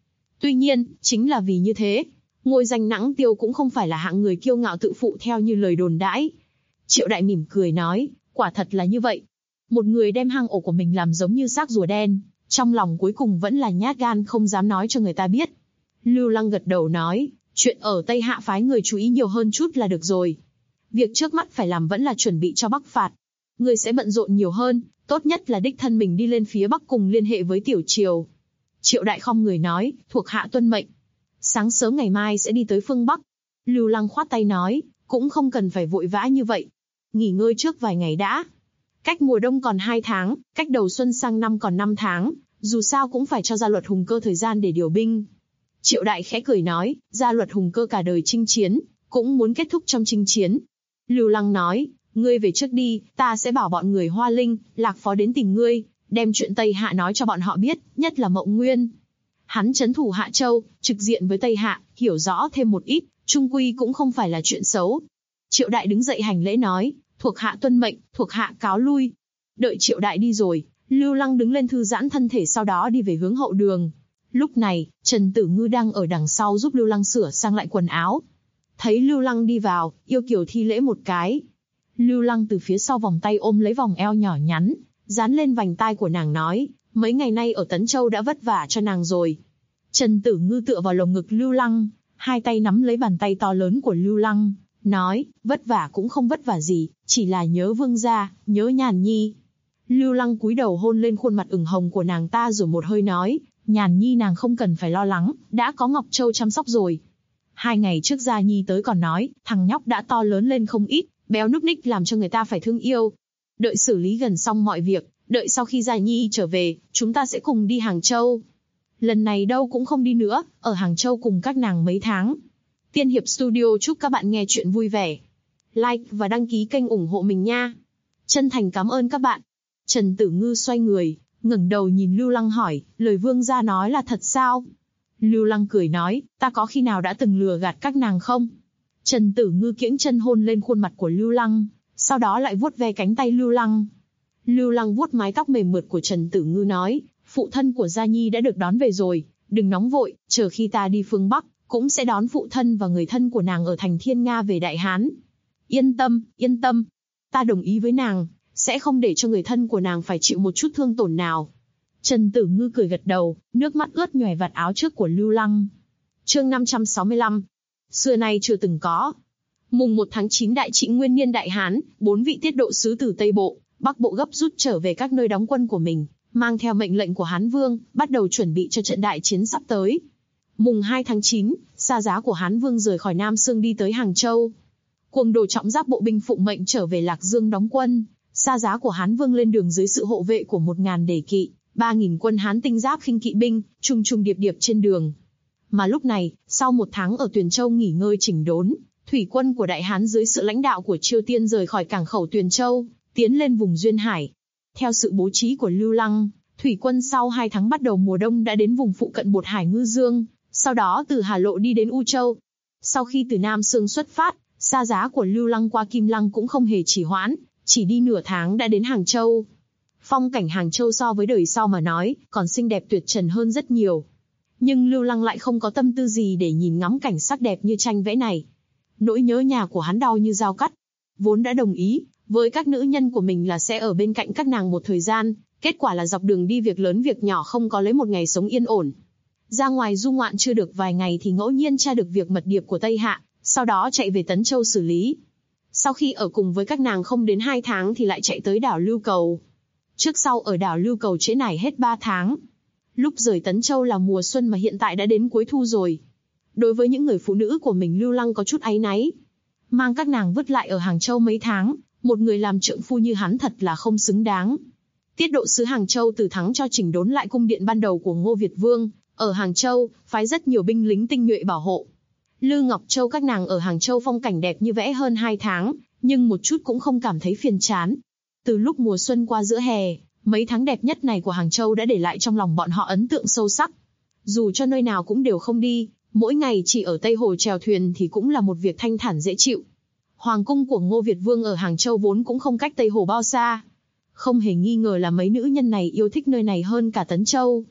Tuy nhiên, chính là vì như thế, ngôi danh Nãng Tiêu cũng không phải là hạng người kiêu ngạo tự phụ theo như lời đồn đãi. Triệu Đại mỉm cười nói, quả thật là như vậy. Một người đem hang ổ của mình làm giống như xác rùa đen, trong lòng cuối cùng vẫn là nhát gan không dám nói cho người ta biết. Lưu Lăng gật đầu nói, chuyện ở Tây Hạ phái người chú ý nhiều hơn chút là được rồi. Việc trước mắt phải làm vẫn là chuẩn bị cho Bắc phạt. Người sẽ bận rộn nhiều hơn, tốt nhất là đích thân mình đi lên phía Bắc cùng liên hệ với Tiểu Triều. Triệu Đại khom người nói, thuộc hạ tuân mệnh. Sáng sớm ngày mai sẽ đi tới phương Bắc. Lưu Lăng khoát tay nói, cũng không cần phải vội vã như vậy. Nghỉ ngơi trước vài ngày đã. Cách mùa đông còn 2 tháng, cách đầu xuân sang năm còn 5 tháng, dù sao cũng phải cho Gia Luật Hùng Cơ thời gian để điều binh. Triệu Đại khẽ cười nói, Gia Luật Hùng Cơ cả đời chinh chiến, cũng muốn kết thúc trong chinh chiến. Lưu Lăng nói, ngươi về trước đi, ta sẽ bảo bọn người Hoa Linh, Lạc Phó đến tìm ngươi, đem chuyện Tây Hạ nói cho bọn họ biết, nhất là Mộng Nguyên. Hắn trấn thủ Hạ Châu, trực diện với Tây Hạ, hiểu rõ thêm một ít, chung quy cũng không phải là chuyện xấu. Triệu Đại đứng dậy hành lễ nói, thuộc hạ tuân mệnh, thuộc hạ cáo lui. Đợi Triệu Đại đi rồi, Lưu Lăng đứng lên thư giãn thân thể, sau đó đi về hướng hậu đường. Lúc này, Trần Tử Ngư đang ở đằng sau giúp Lưu Lăng sửa sang lại quần áo. Thấy Lưu Lăng đi vào, yêu kiều thi lễ một cái. Lưu Lăng từ phía sau vòng tay ôm lấy vòng eo nhỏ nhắn, dán lên vành tai của nàng nói, mấy ngày nay ở Tấn Châu đã vất vả cho nàng rồi. Trần Tử Ngư tựa vào lồng ngực Lưu Lăng, hai tay nắm lấy bàn tay to lớn của Lưu Lăng, nói, vất vả cũng không vất vả gì, chỉ là nhớ vương gia, nhớ Nhàn Nhi. Lưu Lăng cúi đầu hôn lên khuôn mặt ửng hồng của nàng ta rồi một hơi nói, Nhàn Nhi nàng không cần phải lo lắng, đã có Ngọc Châu chăm sóc rồi. 2 ngày trước Gia Nhi tới còn nói, thằng nhóc đã to lớn lên không ít, béo núc ních làm cho người ta phải thương yêu. Đợi xử lý gần xong mọi việc, đợi sau khi Gia Nhi trở về, chúng ta sẽ cùng đi Hàng Châu. Lần này đâu cũng không đi nữa, ở Hàng Châu cùng các nàng mấy tháng. Tiên Hiệp Studio chúc các bạn nghe chuyện vui vẻ. Like và đăng ký kênh ủng hộ mình nha. Chân thành cảm ơn các bạn. Trần Tử Ngư xoay người, ngẩng đầu nhìn Lưu Lăng hỏi, lời vương gia nói là thật sao? Lưu Lăng cười nói, ta có khi nào đã từng lừa gạt các nàng không? Trần Tử Ngư kiễng chân hôn lên khuôn mặt của Lưu Lăng, sau đó lại vuốt ve cánh tay Lưu Lăng. Lưu Lăng vuốt mái tóc mềm mượt của Trần Tử Ngư nói, phụ thân của Gia Nhi đã được đón về rồi, đừng nóng vội, chờ khi ta đi phương Bắc, cũng sẽ đón phụ thân và người thân của nàng ở thành Thiên Nga về Đại Hán. Yên tâm, ta đồng ý với nàng, sẽ không để cho người thân của nàng phải chịu một chút thương tổn nào. Trần Tử Ngư cười gật đầu, nước mắt ướt nhòe vạt áo trước của Lưu Lăng. Chương 565. Xưa nay chưa từng có. Mùng 1 tháng 9 Đại Trịnh Nguyên Niên Đại Hán, 4 vị tiết độ sứ từ Tây Bộ, Bắc Bộ gấp rút trở về các nơi đóng quân của mình, mang theo mệnh lệnh của Hán Vương, bắt đầu chuẩn bị cho trận đại chiến sắp tới. Mùng 2 tháng 9, xa giá của Hán Vương rời khỏi Nam Xương đi tới Hàng Châu. Cuồng Đồ trọng giáp bộ binh phụng mệnh trở về Lạc Dương đóng quân. Xa giá của Hán Vương lên đường dưới sự hộ vệ của 1000 đề kỵ, 3000 quân Hán tinh giáp khinh kỵ binh, trùng trùng điệp điệp trên đường. Mà lúc này, sau 1 tháng ở Tuyền Châu nghỉ ngơi chỉnh đốn, thủy quân của Đại Hán dưới sự lãnh đạo của Chiêu Tiên rời khỏi cảng khẩu Tuyền Châu, tiến lên vùng duyên hải. Theo sự bố trí của Lưu Lăng, thủy quân sau 2 tháng bắt đầu mùa đông đã đến vùng phụ cận Bột Hải Ngư Dương, sau đó từ Hà Lộ đi đến U Châu. Sau khi từ Nam Xương xuất phát, xa giá của Lưu Lăng qua Kim Lăng cũng không hề trì hoãn, chỉ đi nửa tháng đã đến Hàng Châu. Phong cảnh Hàng Châu so với đời sau mà nói, còn xinh đẹp tuyệt trần hơn rất nhiều. Nhưng Lưu Lăng lại không có tâm tư gì để nhìn ngắm cảnh sắc đẹp như tranh vẽ này. Nỗi nhớ nhà của hắn đau như dao cắt. Vốn đã đồng ý với các nữ nhân của mình là sẽ ở bên cạnh các nàng một thời gian, kết quả là dọc đường đi việc lớn việc nhỏ không có lấy một ngày sống yên ổn. Ra ngoài du ngoạn chưa được vài ngày thì ngẫu nhiên tra được việc mật điệp của Tây Hạ, sau đó chạy về Tấn Châu xử lý. Sau khi ở cùng với các nàng không đến 2 tháng thì lại chạy tới đảo Lưu Cầu. Trước sau ở đảo Lưu Cầu trễ nải hết 3 tháng. Lúc rời Tấn Châu là mùa xuân mà hiện tại đã đến cuối thu rồi. Đối với những người phụ nữ của mình Lưu Lăng có chút áy náy. Mang các nàng vứt lại ở Hàng Châu mấy tháng, một người làm trượng phu như hắn thật là không xứng đáng. Tiết độ sứ Hàng Châu Từ Thắng cho chỉnh đốn lại cung điện ban đầu của Ngô Việt Vương, ở Hàng Châu, phái rất nhiều binh lính tinh nhuệ bảo hộ. Lư Ngọc Châu các nàng ở Hàng Châu phong cảnh đẹp như vẽ hơn 2 tháng, nhưng một chút cũng không cảm thấy phiền chán. Từ lúc mùa xuân qua giữa hè, mấy tháng đẹp nhất này của Hàng Châu đã để lại trong lòng bọn họ ấn tượng sâu sắc. Dù cho nơi nào cũng đều không đi, mỗi ngày chỉ ở Tây Hồ chèo thuyền thì cũng là một việc thanh thản dễ chịu. Hoàng cung của Ngô Việt Vương ở Hàng Châu vốn cũng không cách Tây Hồ bao xa. Không hề nghi ngờ là mấy nữ nhân này yêu thích nơi này hơn cả Tấn Châu.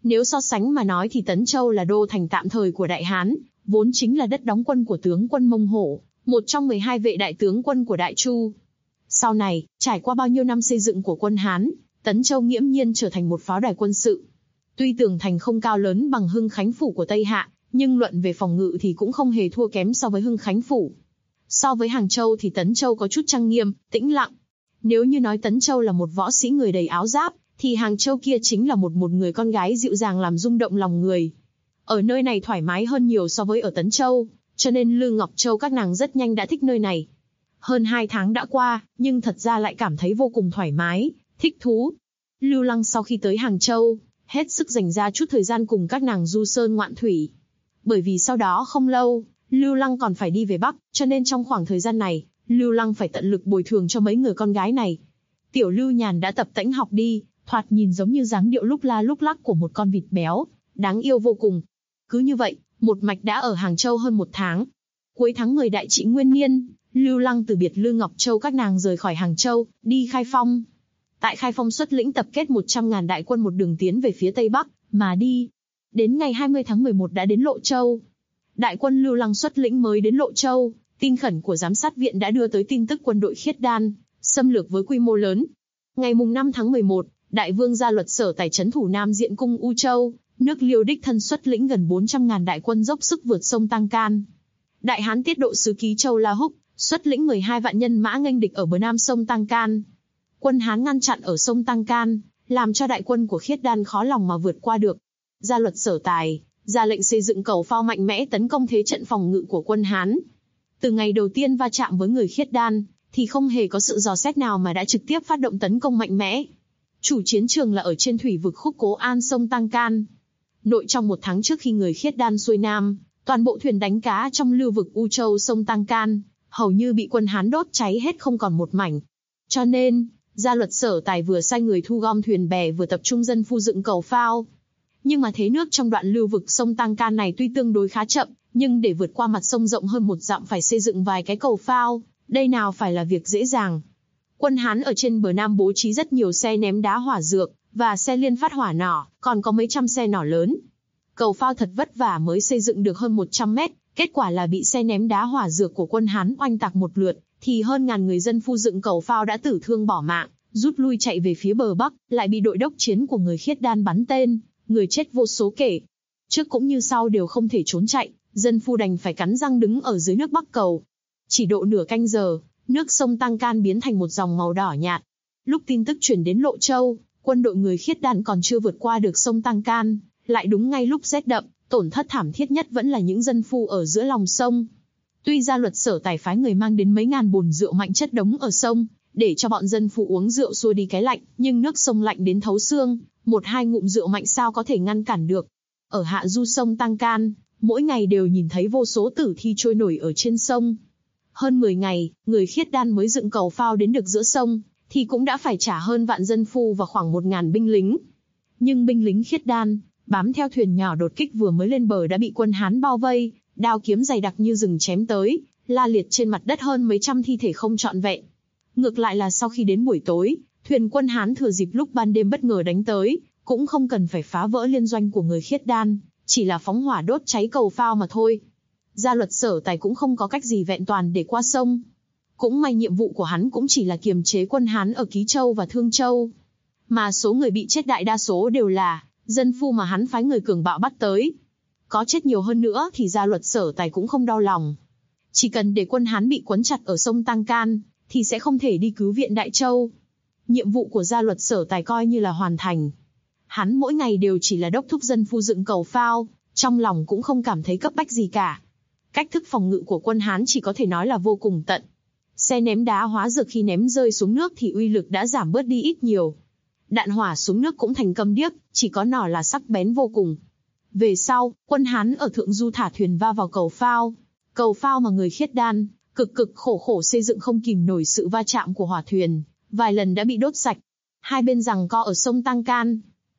Nếu so sánh mà nói thì Tấn Châu là đô thành tạm thời của Đại Hán, vốn chính là đất đóng quân của tướng quân Mông Hổ, một trong 12 vệ đại tướng quân của Đại Chu. Sau này, trải qua bao nhiêu năm xây dựng của quân Hán, Tấn Châu nghiễm nhiên trở thành một pháo đài quân sự. Tuy tường thành không cao lớn bằng Hưng Khánh Phủ của Tây Hạ, nhưng luận về phòng ngự thì cũng không hề thua kém so với Hưng Khánh Phủ. So với Hàng Châu thì Tấn Châu có chút trang nghiêm, tĩnh lặng. Nếu như nói Tấn Châu là một võ sĩ người đầy áo giáp, thì Hàng Châu kia chính là một người con gái dịu dàng làm rung động lòng người. Ở nơi này thoải mái hơn nhiều so với ở Tấn Châu, cho nên Lư Ngọc Châu các nàng rất nhanh đã thích nơi này. Hơn 2 tháng đã qua, nhưng thật ra lại cảm thấy vô cùng thoải mái, thích thú. Lưu Lăng sau khi tới Hàng Châu, hết sức dành ra chút thời gian cùng các nàng du sơn ngoạn thủy. Bởi vì sau đó không lâu, Lưu Lăng còn phải đi về Bắc, cho nên trong khoảng thời gian này, Lưu Lăng phải tận lực bồi thường cho mấy người con gái này. Tiểu Lưu Nhàn đã tập tễnh học đi, thoạt nhìn giống như dáng điệu lúc la lúc lắc của một con vịt béo, đáng yêu vô cùng. Cứ như vậy, một mạch đã ở Hàng Châu hơn 1 tháng. Cuối tháng 10 Đại Trị Nguyên Niên, Lưu Lăng từ biệt Lư Ngọc Châu các nàng rời khỏi Hàng Châu, đi Khai Phong. Tại Khai Phong xuất lĩnh tập kết 100.000 đại quân một đường tiến về phía Tây Bắc, mà đi. Đến ngày 20 tháng 11 đã đến Lộ Châu. Đại quân Lưu Lăng xuất lĩnh mới đến Lộ Châu, tin khẩn của giám sát viện đã đưa tới tin tức quân đội Khiết Đan, xâm lược với quy mô lớn. Ngày 5 tháng 11, Đại vương Gia Luật Sở Tài trấn thủ Nam Diện cung U Châu, nước Liêu đích thân xuất lĩnh gần 400.000 đại quân dốc sức vượt sông Tăng Can. Đại Hán tiết độ sứ Ký Châu La Húc, xuất lĩnh 12 vạn nhân mã nghênh địch ở bờ nam sông Tăng Can. Quân Hán ngăn chặn ở sông Tăng Can, làm cho đại quân của Khiết Đan khó lòng mà vượt qua được. Gia Luật Sở Tài ra lệnh xây dựng cầu phao mạnh mẽ tấn công thế trận phòng ngự của quân Hán. Từ ngày đầu tiên va chạm với người Khiết Đan, thì không hề có sự dò xét nào mà đã trực tiếp phát động tấn công mạnh mẽ. Chủ chiến trường là ở trên thủy vực khúc Cố An sông Tăng Can. Nội trong 1 tháng trước khi người Khiết Đan xuôi Nam, toàn bộ thuyền đánh cá trong lưu vực U Châu sông Tăng Can, hầu như bị quân Hán đốt cháy hết không còn một mảnh. Cho nên, Gia Luật Sở Tài vừa sai người thu gom thuyền bè vừa tập trung dân phu dựng cầu phao. Nhưng mà thế nước trong đoạn lưu vực sông Tăng Can này tuy tương đối khá chậm, nhưng để vượt qua mặt sông rộng hơn 1 dặm phải xây dựng vài cái cầu phao, đây nào phải là việc dễ dàng. Quân Hán ở trên bờ Nam bố trí rất nhiều xe ném đá hỏa dược, và xe liên phát hỏa nỏ, còn có mấy trăm xe nỏ lớn. Cầu phao thật vất vả mới xây dựng được hơn 100 mét, kết quả là bị xe ném đá hỏa dược của quân Hán oanh tạc một lượt, thì hơn ngàn người dân phu dựng cầu phao đã tử thương bỏ mạng, rút lui chạy về phía bờ Bắc, lại bị đội đốc chiến của người Khiết Đan bắn tên, người chết vô số kể. Trước cũng như sau đều không thể trốn chạy, dân phu đành phải cắn răng đứng ở dưới nước Bắc cầu. Chỉ độ nửa canh giờ, nước sông Tăng Can biến thành một dòng màu đỏ nhạt. Lúc tin tức truyền đến Lộ Châu, quân đội người Khiết Đan còn chưa vượt qua được sông Tăng Can, lại đúng ngay lúc rét đậm, tổn thất thảm thiết nhất vẫn là những dân phu ở giữa lòng sông. Tuy Gia Luật Sở Tài phái người mang đến mấy ngàn bồn rượu mạnh chất đống ở sông, để cho bọn dân phu uống rượu xua đi cái lạnh, nhưng nước sông lạnh đến thấu xương, 1-2 ngụm rượu mạnh sao có thể ngăn cản được. Ở hạ du sông Tăng Can, mỗi ngày đều nhìn thấy vô số tử thi trôi nổi ở trên sông. Hơn 10 ngày, người Khiết Đan mới dựng cầu phao đến được giữa sông, thì cũng đã phải trả hơn vạn dân phu và khoảng 1.000 binh lính. Nhưng binh lính Khiết Đan, bám theo thuyền nhỏ đột kích vừa mới lên bờ đã bị quân Hán bao vây, đao kiếm dày đặc như rừng chém tới, la liệt trên mặt đất hơn mấy trăm thi thể không trọn vẹn. Ngược lại là sau khi đến buổi tối, thuyền quân Hán thừa dịp lúc ban đêm bất ngờ đánh tới, cũng không cần phải phá vỡ liên doanh của người Khiết Đan, chỉ là phóng hỏa đốt cháy cầu phao mà thôi. Gia Luật Sở Tài cũng không có cách gì vẹn toàn để qua sông. Cũng may nhiệm vụ của hắn cũng chỉ là kiềm chế quân Hán ở Ký Châu và Thương Châu. Mà số người bị chết đại đa số đều là dân phu mà hắn phái người cường bạo bắt tới. Có chết nhiều hơn nữa thì Gia Luật Sở Tài cũng không đau lòng. Chỉ cần để quân Hán bị quấn chặt ở sông Tăng Can, thì sẽ không thể đi cứu viện Đại Châu. Nhiệm vụ của Gia Luật Sở Tài coi như là hoàn thành. Hắn mỗi ngày đều chỉ là đốc thúc dân phu dựng cầu phao, trong lòng cũng không cảm thấy cấp bách gì cả. Cách thức phòng ngự của quân Hán chỉ có thể nói là vô cùng tận. Xe ném đá hóa dược khi ném rơi xuống nước thì uy lực đã giảm bớt đi ít nhiều. Đạn hỏa xuống nước cũng thành câm điếc, chỉ có nỏ là sắc bén vô cùng. Về sau, quân Hán ở Thượng Du thả thuyền va vào cầu phao. Cầu phao mà người Khiết Đan cực khổ xây dựng không kìm nổi sự va chạm của hỏa thuyền, vài lần đã bị đốt sạch. Hai bên giằng co ở sông Tăng Can.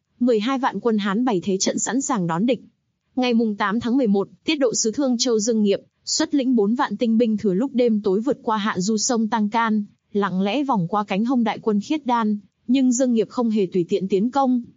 12 vạn quân Hán bày thế trận sẵn sàng đón địch. Ngày 8 tháng 11, tiết độ sứ Thương Châu Dương Nghiệp xuất lĩnh 4 vạn tinh binh thừa lúc đêm tối vượt qua hạ du sông Tăng Can, lặng lẽ vòng qua cánh hông đại quân Khiết Đan, nhưng Dương Nghiệp không hề tùy tiện tiến công.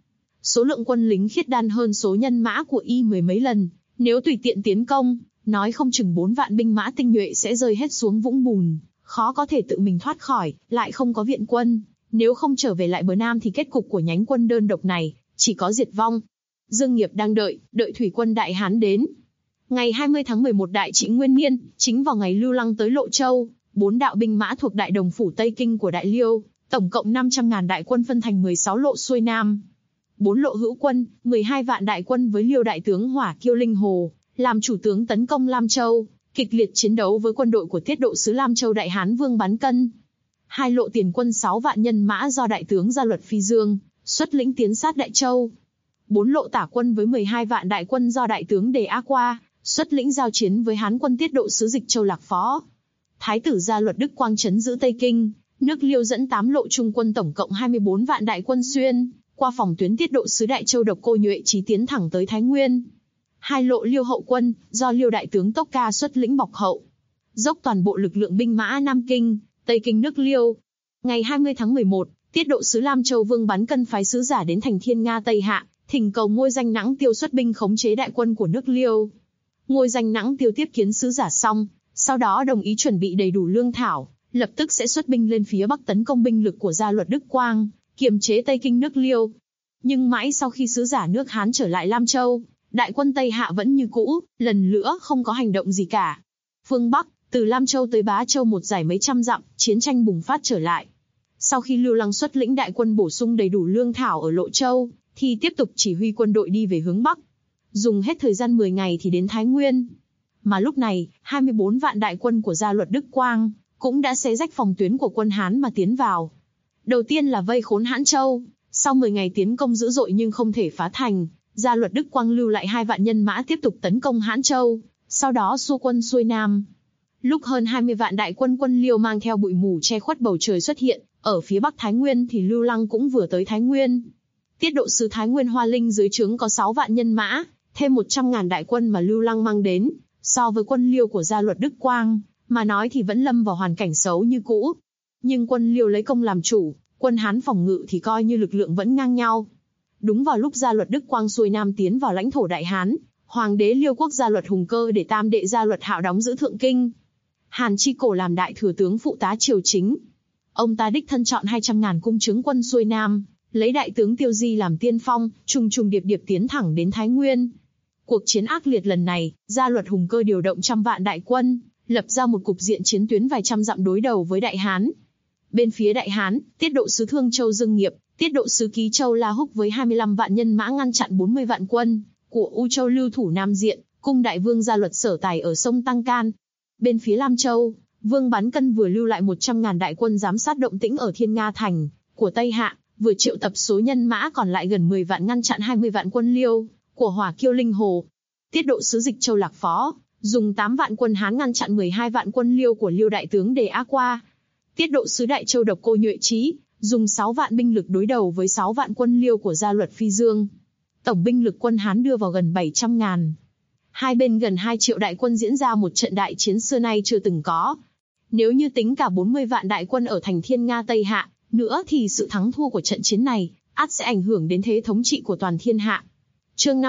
số lượng quân lính khiết đan hơn số nhân mã của y mười mấy lần, nếu tùy tiện tiến công, nói không chừng 4 vạn binh mã tinh nhuệ sẽ rơi hết xuống vũng bùn, khó có thể tự mình thoát khỏi, lại không có viện quân, nếu không trở về lại bờ Nam thì kết cục của nhánh quân đơn độc này chỉ có diệt vong. Dương Nghiệp đang đợi thủy quân Đại Hán đến. Ngày 20 tháng 11 Đại Trị Nguyên Niên, chính vào ngày Lưu Lăng tới Lộ Châu, 4 đạo binh mã thuộc Đại Đồng phủ Tây Kinh của Đại Liêu, tổng cộng 500.000 đại quân phân thành 16 lộ xuôi nam. 4 lộ hữu quân, 12 vạn đại quân với Liêu đại tướng Hỏa Kiêu Linh Hồ làm chủ tướng tấn công Lam Châu, kịch liệt chiến đấu với quân đội của tiết độ sứ Lam Châu Đại Hán Vương Bán Cân. 2 lộ tiền quân 6 vạn nhân mã do đại tướng Gia Luật Phi Dương xuất lĩnh tiến sát Đại Châu. 4 lộ tả quân với 12 vạn đại quân do đại tướng Đề Á Qua xuất lĩnh giao chiến với Hán quân tiết độ sứ Dịch Châu Lạc Phó. Thái tử Gia Luật Đức Quang trấn giữ Tây Kinh, nước Liêu dẫn 8 lộ trung quân tổng cộng 24 vạn đại quân xuyên qua phòng tuyến tiết độ sứ Đại Châu Độc Cô Nhuệ Chí tiến thẳng tới Thái Nguyên. 2 lộ Liêu hậu quân do Liêu đại tướng Tốc Ca xuất lĩnh bọc hậu, dốc toàn bộ lực lượng binh mã Nam Kinh, Tây Kinh nước Liêu. Ngày 20 tháng 11, tiết độ sứ Lam Châu Vương Bán Cân phái sứ giả đến thành Thiên Nga Tây Hạ, thỉnh cầu Ngôi Danh Nãng Tiêu xuất binh khống chế đại quân của nước Liêu. Ngôi Danh Nãng Tiêu tiếp kiến sứ giả xong, sau đó đồng ý chuẩn bị đầy đủ lương thảo, lập tức sẽ xuất binh lên phía Bắc tấn công binh lực của Gia Luật Đức Quang, kiềm chế Tây Kinh nước Liêu. Nhưng mãi sau khi sứ giả nước Hán trở lại Lam Châu, đại quân Tây Hạ vẫn như cũ, lần nữa không có hành động gì cả. Phương Bắc, từ Lam Châu tới Bá Châu một dải mấy trăm dặm, chiến tranh bùng phát trở lại. Sau khi Lưu Lăng xuất lĩnh đại quân bổ sung đầy đủ lương thảo ở Lộ Châu, thì tiếp tục chỉ huy quân đội đi về hướng Bắc. Dùng hết thời gian 10 ngày thì đến Thái Nguyên. Mà lúc này, 24 vạn đại quân của Gia Luật Đức Quang cũng đã xé rách phòng tuyến của quân Hán mà tiến vào. Đầu tiên là vây khốn Hãn Châu, sau 10 ngày tiến công dữ dội nhưng không thể phá thành, Gia Luật Đức Quang lưu lại 2 vạn nhân mã tiếp tục tấn công Hãn Châu, sau đó xua quân xuôi nam. Lúc hơn 20 vạn đại quân quân Liêu mang theo bụi mù che khuất bầu trời xuất hiện ở phía Bắc Thái Nguyên thì Lưu Lăng cũng vừa tới Thái Nguyên. Tiết độ sứ Thái Nguyên Hoa Linh dưới trướng có 6 vạn nhân mã, thêm 100.000 đại quân mà Lưu Lăng mang đến, so với quân Liêu của Gia Luật Đức Quang mà nói thì vẫn lâm vào hoàn cảnh xấu như cũ. Nhưng quân Liêu lấy công làm chủ, quân Hán phòng ngự thì coi như lực lượng vẫn ngang nhau. Đúng vào lúc Gia Luật Đức Quang xuôi nam tiến vào lãnh thổ Đại Hán, Hoàng đế Liêu quốc Gia Luật Hùng Cơ để tam đệ Gia Luật Hạo đóng giữ Thượng Kinh. Hàn Chi Cổ làm đại thừa tướng phụ tá triều chính. Ông ta đích thân chọn 200.000 cung trướng quân xuôi nam, lấy đại tướng Tiêu Di làm tiên phong, trùng trùng điệp điệp tiến thẳng đến Thái Nguyên. Cuộc chiến ác liệt lần này, Gia Luật Hùng Cơ điều động trăm vạn đại quân, lập ra một cục diện chiến tuyến vài trăm dặm đối đầu với Đại Hán. Bên phía Đại Hán, tiết độ sứ Thương Châu Dương Nghiệp, tiết độ sứ Ký Châu La Húc với 25 vạn nhân mã ngăn chặn 40 vạn quân của U Châu lưu thủ Nam Diện, cung đại vương Gia Luật Sở Tài ở sông Tăng Can. Bên phía Lam Châu, Vương Bán Cân vừa lưu lại 100.000 đại quân giám sát động tĩnh ở Thiên Nga Thành của Tây Hạ, vừa triệu tập số nhân mã còn lại gần 10 vạn ngăn chặn 20 vạn quân Liêu của Hỏa Kiêu Linh Hồ. Tiết độ sứ Dịch Châu Lạc Phó dùng 8 vạn quân Hán ngăn chặn 12 vạn quân Liêu của Liêu đại tướng Đề Á Qua. Tiết độ sứ Đại Châu Độc Cô Nhuệ Chí dùng 6 vạn binh lực đối đầu với 6 vạn quân Liêu của Gia Luật Phi Dương. Tổng binh lực quân Hán đưa vào gần 700.000. Hai bên gần 2 triệu đại quân diễn ra một trận đại chiến xưa nay chưa từng có. Nếu như tính cả 40 vạn đại quân ở thành Thiên Nga Tây Hạ, nữa thì sự thắng thua của trận chiến này, ắt sẽ ảnh hưởng đến thế thống trị của toàn thiên hạ. Chương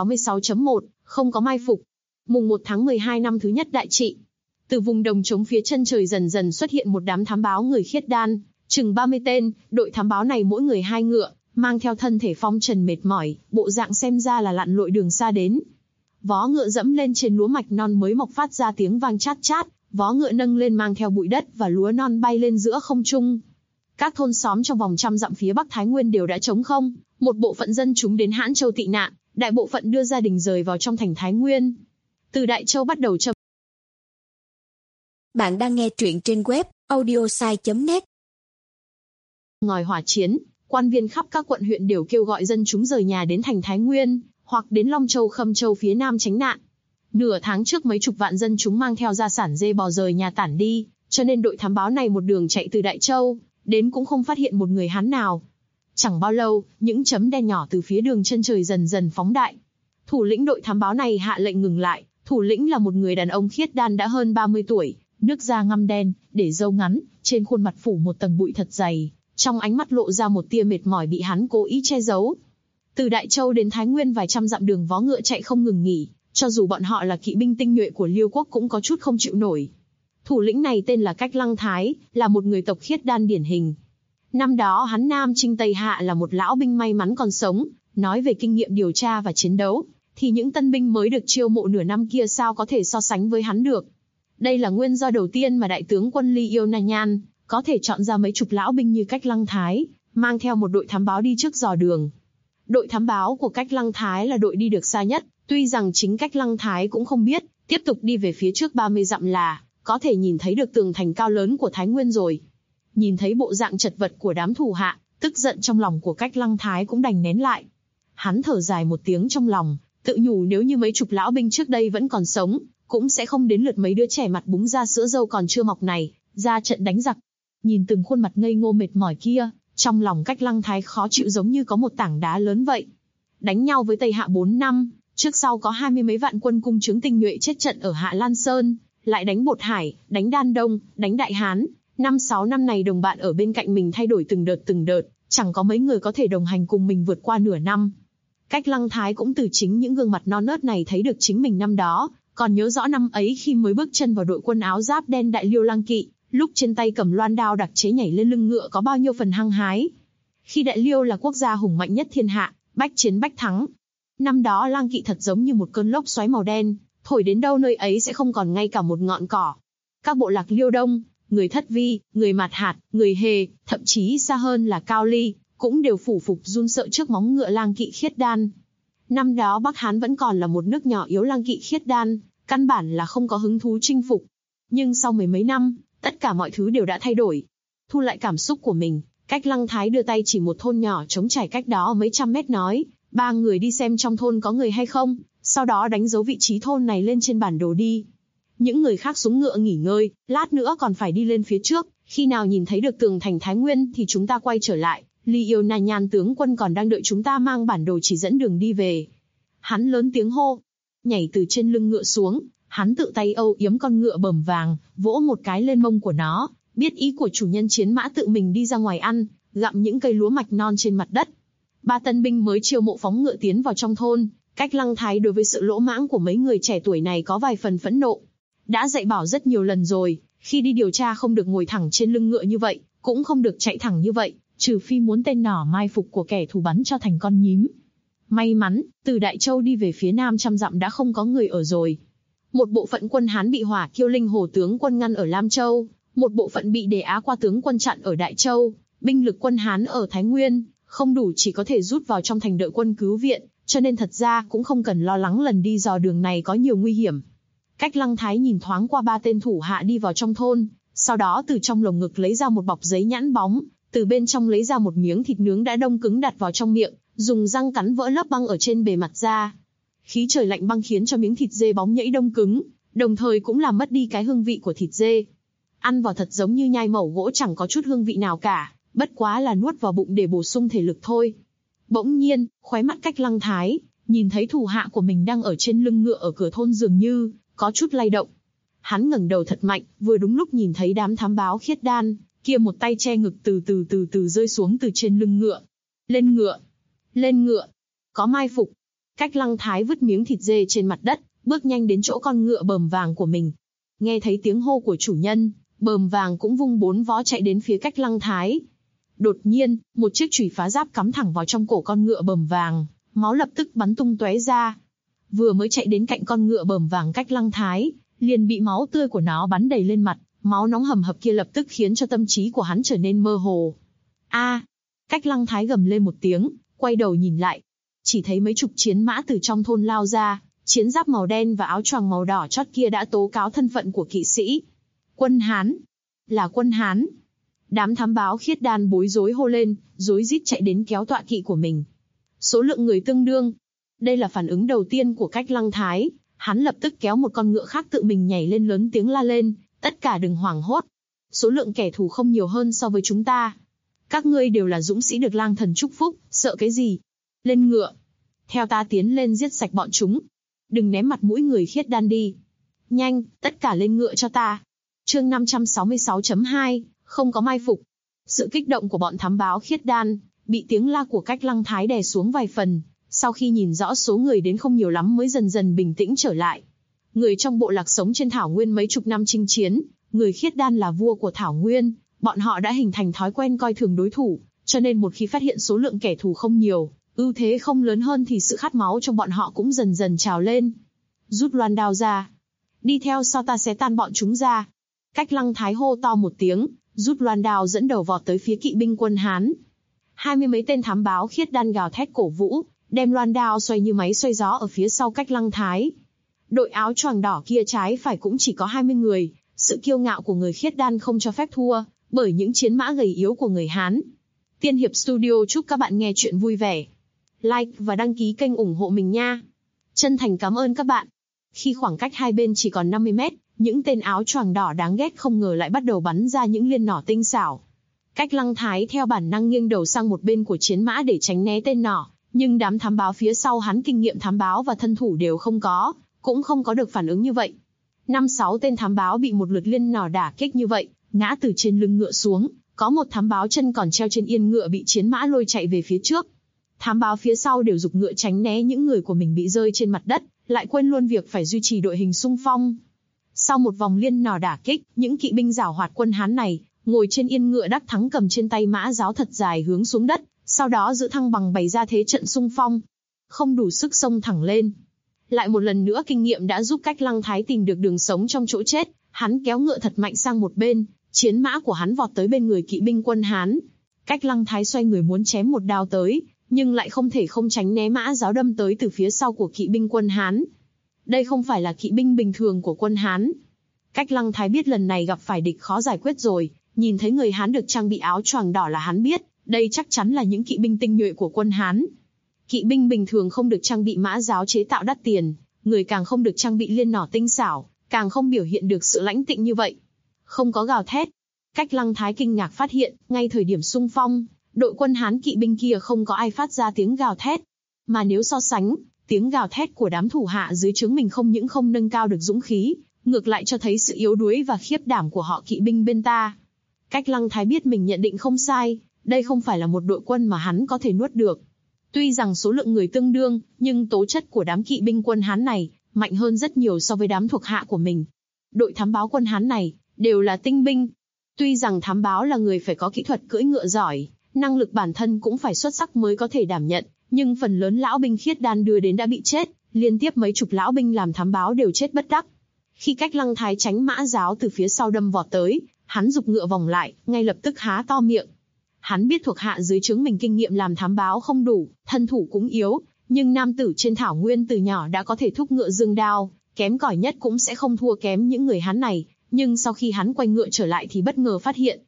566.1, không có mai phục. Mùng 1 tháng 12 năm thứ nhất Đại Trị. Từ vùng đồng trống phía chân trời dần dần xuất hiện một đám thám báo người khiết đan, chừng 30 tên, đội thám báo này mỗi người 2 ngựa, mang theo thân thể phong trần mệt mỏi, bộ dạng xem ra là lặn lội đường xa đến. Vó ngựa dẫm lên trên lúa mạch non mới mọc phát ra tiếng vang chát chát, vó ngựa nâng lên mang theo bụi đất và lúa non bay lên giữa không trung. Các thôn xóm trong vòng trăm dặm phía Bắc Thái Nguyên đều đã trống không, một bộ phận dân chúng đến Hãn Châu tị nạn, đại bộ phận đưa gia đình rời vào trong thành Thái Nguyên. Từ Đại Châu bắt đầu châm. Bạn đang nghe truyện trên web audiosai.net. Ngòi hỏa chiến, quan viên khắp các quận huyện đều kêu gọi dân chúng rời nhà đến thành Thái Nguyên, hoặc đến Long Châu Khâm Châu phía Nam tránh nạn. Nửa tháng trước mấy chục vạn dân chúng mang theo gia sản dê bò rời nhà tản đi, cho nên đội thám báo này một đường chạy từ Đại Châu đến cũng không phát hiện một người Hán nào. Chẳng bao lâu, những chấm đen nhỏ từ phía đường chân trời dần dần phóng đại. Thủ lĩnh đội thám báo này hạ lệnh ngừng lại. Thủ lĩnh là một người đàn ông khiết đan đã hơn 30 tuổi, nước da ngăm đen, để râu ngắn, trên khuôn mặt phủ một tầng bụi thật dày, trong ánh mắt lộ ra một tia mệt mỏi bị hắn cố ý che giấu. Từ Đại Châu đến Thái Nguyên vài trăm dặm đường vó ngựa chạy không ngừng nghỉ, cho dù bọn họ là kỵ binh tinh nhuệ của Liêu quốc cũng có chút không chịu nổi. Thủ lĩnh này tên là Cách Lăng Thái, là một người tộc khiết đan điển hình. Năm đó hắn Nam chinh Tây Hạ là một lão binh may mắn còn sống, nói về kinh nghiệm điều tra và chiến đấu, thì những tân binh mới được chiêu mộ nửa năm kia sao có thể so sánh với hắn được. Đây là nguyên do đầu tiên mà đại tướng quân Li Yêu Na Nhan có thể chọn ra mấy chục lão binh như Cách Lăng Thái, mang theo một đội thám báo đi trước dò đường. Đội thám báo của Cách Lăng Thái là đội đi được xa nhất, tuy rằng chính Cách Lăng Thái cũng không biết, tiếp tục đi về phía trước 30 dặm là có thể nhìn thấy được tường thành cao lớn của Thái Nguyên rồi. Nhìn thấy bộ dạng chật vật của đám thủ hạ, tức giận trong lòng của Cách Lăng Thái cũng đành nén lại. Hắn thở dài một tiếng trong lòng, tự nhủ nếu như mấy chục lão binh trước đây vẫn còn sống, cũng sẽ không đến lượt mấy đứa trẻ mặt búng ra sữa dâu còn chưa mọc này, ra trận đánh giặc. Nhìn từng khuôn mặt ngây ngô mệt mỏi kia, trong lòng Cách Lăng Thái khó chịu giống như có một tảng đá lớn vậy. Đánh nhau với Tây Hạ 4 năm, trước sau có 20 mấy vạn quân cung trướng tinh nhuệ chết trận ở Hạ Lan Sơn, lại đánh Bột Hải, đánh Đan Đông, đánh Đại Hán. 5-6 năm này đồng bạn ở bên cạnh mình thay đổi từng đợt, chẳng có mấy người có thể đồng hành cùng mình vượt qua nửa năm. Cách Lăng Thái cũng từ chính những gương mặt non nớt này thấy được chính mình năm đó, còn nhớ rõ năm ấy khi mới bước chân vào đội quân áo giáp đen Đại Liêu Lang Kỵ, lúc trên tay cầm loan đao đặc chế nhảy lên lưng ngựa có bao nhiêu phần hăng hái. Khi Đại Liêu là quốc gia hùng mạnh nhất thiên hạ, bách chiến bách thắng. Năm đó Lang Kỵ thật giống như một cơn lốc xoáy màu đen, thổi đến đâu nơi ấy sẽ không còn ngay cả một ngọn cỏ. Các bộ lạc Liêu Đông, người Thất Vi, người Mạt Hạt, người Hề, thậm chí xa hơn là Cao Ly, cũng đều phủ phục run sợ trước móng ngựa Lang Kỵ khiết đan. Năm đó Bắc Hán vẫn còn là một nước nhỏ yếu Lang Kỵ khiết đan, căn bản là không có hứng thú chinh phục. Nhưng sau mười mấy năm, tất cả mọi thứ đều đã thay đổi. Thu lại cảm xúc của mình, Cách Lăng Thái đưa tay chỉ một thôn nhỏ trống trải cách đó mấy trăm mét nói, 3 người đi xem trong thôn có người hay không, sau đó đánh dấu vị trí thôn này lên trên bản đồ đi. Những người khác xuống ngựa nghỉ ngơi, lát nữa còn phải đi lên phía trước, khi nào nhìn thấy được tường thành Thái Nguyên thì chúng ta quay trở lại, Li Yêu Na Nhan tướng quân còn đang đợi chúng ta mang bản đồ chỉ dẫn đường đi về. Hắn lớn tiếng hô, nhảy từ trên lưng ngựa xuống, hắn tự tay âu yếm con ngựa bờm vàng, vỗ một cái lên mông của nó, biết ý của chủ nhân chiến mã tự mình đi ra ngoài ăn, gặm những cây lúa mạch non trên mặt đất. 3 tân binh mới chiêu mộ phóng ngựa tiến vào trong thôn, Cách Lăng Thái đối với sự lỗ mãng của mấy người trẻ tuổi này có vài phần phẫn nộ. Đã dạy bảo rất nhiều lần rồi, khi đi điều tra không được ngồi thẳng trên lưng ngựa như vậy, cũng không được chạy thẳng như vậy, trừ phi muốn tên nỏ mai phục của kẻ thù bắn cho thành con nhím. May mắn, từ Đại Châu đi về phía nam trăm dặm đã không có người ở rồi. Một bộ phận quân Hán bị Hỏa Kiêu Linh Hồ tướng quân ngăn ở Lam Châu, một bộ phận bị Đề Á Qua tướng quân chặn ở Đại Châu, binh lực quân Hán ở Thái Nguyên không đủ, chỉ có thể rút vào trong thành đợi quân cứu viện, cho nên thật ra cũng không cần lo lắng lần đi dò đường này có nhiều nguy hiểm. Cách Lăng Thái nhìn thoáng qua 3 tên thủ hạ đi vào trong thôn, sau đó từ trong lồng ngực lấy ra một bọc giấy nhãn bóng, từ bên trong lấy ra một miếng thịt nướng đã đông cứng đặt vào trong miệng, dùng răng cắn vỡ lớp băng ở trên bề mặt ra. Khí trời lạnh băng khiến cho miếng thịt dê bóng nhẫy đông cứng, đồng thời cũng làm mất đi cái hương vị của thịt dê. Ăn vào thật giống như nhai mẩu gỗ, chẳng có chút hương vị nào cả, bất quá là nuốt vào bụng để bổ sung thể lực thôi. Bỗng nhiên, khóe mắt Cách Lăng Thái nhìn thấy thủ hạ của mình đang ở trên lưng ngựa ở cửa thôn dường như có chút lay động. Hắn ngẩng đầu thật mạnh, vừa đúng lúc nhìn thấy đám thám báo khiết đan kia một tay che ngực từ từ rơi xuống từ trên lưng ngựa. Lên ngựa! Lên ngựa! Có mai phục! Cách Lăng Thái vứt miếng thịt dê trên mặt đất, bước nhanh đến chỗ con ngựa bờm vàng của mình. Nghe thấy tiếng hô của chủ nhân, bờm vàng cũng vung 4 vó chạy đến phía Cách Lăng Thái. Đột nhiên, một chiếc chùy phá giáp cắm thẳng vào trong cổ con ngựa bờm vàng, máu lập tức bắn tung tóe ra. Vừa mới chạy đến cạnh con ngựa bờm vàng Cách Lăng Thái, liền bị máu tươi của nó bắn đầy lên mặt, máu nóng hầm hập kia lập tức khiến cho tâm trí của hắn trở nên mơ hồ. A! Cách Lăng Thái gầm lên một tiếng, quay đầu nhìn lại, chỉ thấy mấy chục chiến mã từ trong thôn lao ra, chiến giáp màu đen và áo choàng màu đỏ chót kia đã tố cáo thân phận của kỵ sĩ. Quân Hán! Là quân Hán! Đám thám báo khiết đan bối rối hô lên, rối rít chạy đến kéo tọa kỵ của mình. Số lượng người tương đương. Đây là phản ứng đầu tiên của Cách Lăng Thái, hắn lập tức kéo một con ngựa khác tự mình nhảy lên lớn tiếng la lên, tất cả đừng hoảng hốt. Số lượng kẻ thù không nhiều hơn so với chúng ta. Các ngươi đều là dũng sĩ được lang thần chúc phúc, sợ cái gì? Lên ngựa. Theo ta tiến lên giết sạch bọn chúng. Đừng ném mặt mũi người khiết đan đi. Nhanh, tất cả lên ngựa cho ta. Chương 566.2, không có mai phục. Sự kích động của bọn thám báo khiết đan, bị tiếng la của Cách Lăng Thái đè xuống vài phần, sau khi nhìn rõ số người đến không nhiều lắm mới dần dần bình tĩnh trở lại. Người trong bộ lạc sống trên Thảo Nguyên mấy chục năm chinh chiến, người khiết đan là vua của Thảo Nguyên, bọn họ đã hình thành thói quen coi thường đối thủ, cho nên một khi phát hiện số lượng kẻ thù không nhiều, ưu thế không lớn hơn thì sự khát máu trong bọn họ cũng dần dần trào lên. Rút loan đao ra. Đi theo sau ta sẽ tan bọn chúng ra. Cách Lăng Thái hô to một tiếng, rút loan đao dẫn đầu vọt tới phía kỵ binh quân Hán. 20 mấy tên thám báo khiết đan gào thét cổ vũ, đem loan đao xoay như máy xoay gió ở phía sau Cách Lăng Thái. Đội áo choàng đỏ kia trái phải cũng chỉ có 20 người, sự kiêu ngạo của người khiết đan không cho phép thua, bởi những chiến mã gầy yếu của người Hán. Tiên Hiệp Studio chúc các bạn nghe chuyện vui vẻ. Like và đăng ký kênh ủng hộ mình nha. Chân thành cảm ơn các bạn. Khi khoảng cách hai bên chỉ còn 50 mét, những tên áo choàng đỏ đáng ghét không ngờ lại bắt đầu bắn ra những liên nỏ tinh xảo. Cách Lăng Thái theo bản năng nghiêng đầu sang một bên của chiến mã để tránh né tên nỏ, nhưng đám thám báo phía sau hắn kinh nghiệm thám báo và thân thủ đều không có, cũng không có được phản ứng như vậy. 5-6 tên thám báo bị một lượt liên nỏ đả kích như vậy, ngã từ trên lưng ngựa xuống, có một thám báo chân còn treo trên yên ngựa bị chiến mã lôi chạy về phía trước. Thám báo phía sau đều giục ngựa tránh né những người của mình bị rơi trên mặt đất, lại quên luôn việc phải duy trì đội hình xung phong. Sau một vòng liên nỏ đả kích, những kỵ binh giảo hoạt quân Hán này, ngồi trên yên ngựa đắc thắng cầm trên tay mã giáo thật dài hướng xuống đất, sau đó giữ thăng bằng bày ra thế trận xung phong. Không đủ sức xông thẳng lên. Lại một lần nữa kinh nghiệm đã giúp Cách Lăng Thái tìm được đường sống trong chỗ chết, hắn kéo ngựa thật mạnh sang một bên, chiến mã của hắn vọt tới bên người kỵ binh quân Hán. Cách Lăng Thái xoay người muốn chém một đao tới, nhưng lại không thể không tránh né mã giáo đâm tới từ phía sau của kỵ binh quân Hán. Đây không phải là kỵ binh bình thường của quân Hán. Cách Lăng Thái biết lần này gặp phải địch khó giải quyết rồi, nhìn thấy người Hán được trang bị áo choàng đỏ là hắn biết, đây chắc chắn là những kỵ binh tinh nhuệ của quân Hán. Kỵ binh bình thường không được trang bị mã giáo chế tạo đắt tiền, người càng không được trang bị liên nỏ tinh xảo, càng không biểu hiện được sự lãnh tịnh như vậy. Không có gào thét. Cách Lăng Thái kinh ngạc phát hiện, ngay thời điểm xung phong, đội quân Hán kỵ binh kia không có ai phát ra tiếng gào thét. Mà nếu so sánh, tiếng gào thét của đám thủ hạ dưới trướng mình không những không nâng cao được dũng khí, ngược lại cho thấy sự yếu đuối và khiếp đảm của họ kỵ binh bên ta. Cách Lăng Thái biết mình nhận định không sai, đây không phải là một đội quân mà hắn có thể nuốt được. Tuy rằng số lượng người tương đương, nhưng tố chất của đám kỵ binh quân Hán này mạnh hơn rất nhiều so với đám thuộc hạ của mình. Đội thám báo quân Hán này đều là tinh binh. Tuy rằng thám báo là người phải có kỹ thuật cưỡi ngựa giỏi, năng lực bản thân cũng phải xuất sắc mới có thể đảm nhận, nhưng phần lớn lão binh khiết đan đưa đến đã bị chết, liên tiếp mấy chục lão binh làm thám báo đều chết bất đắc. Khi Cách Lăng Thái tránh mã giáo từ phía sau đâm vọt tới, hắn giục ngựa vòng lại, ngay lập tức há to miệng. Hắn biết thuộc hạ dưới trướng mình kinh nghiệm làm thám báo không đủ, thân thủ cũng yếu, nhưng nam tử trên Thảo Nguyên từ nhỏ đã có thể thúc ngựa dương đao, kém cỏi nhất cũng sẽ không thua kém những người Hán này. Nhưng sau khi hắn quay ngựa trở lại thì bất ngờ phát hiện,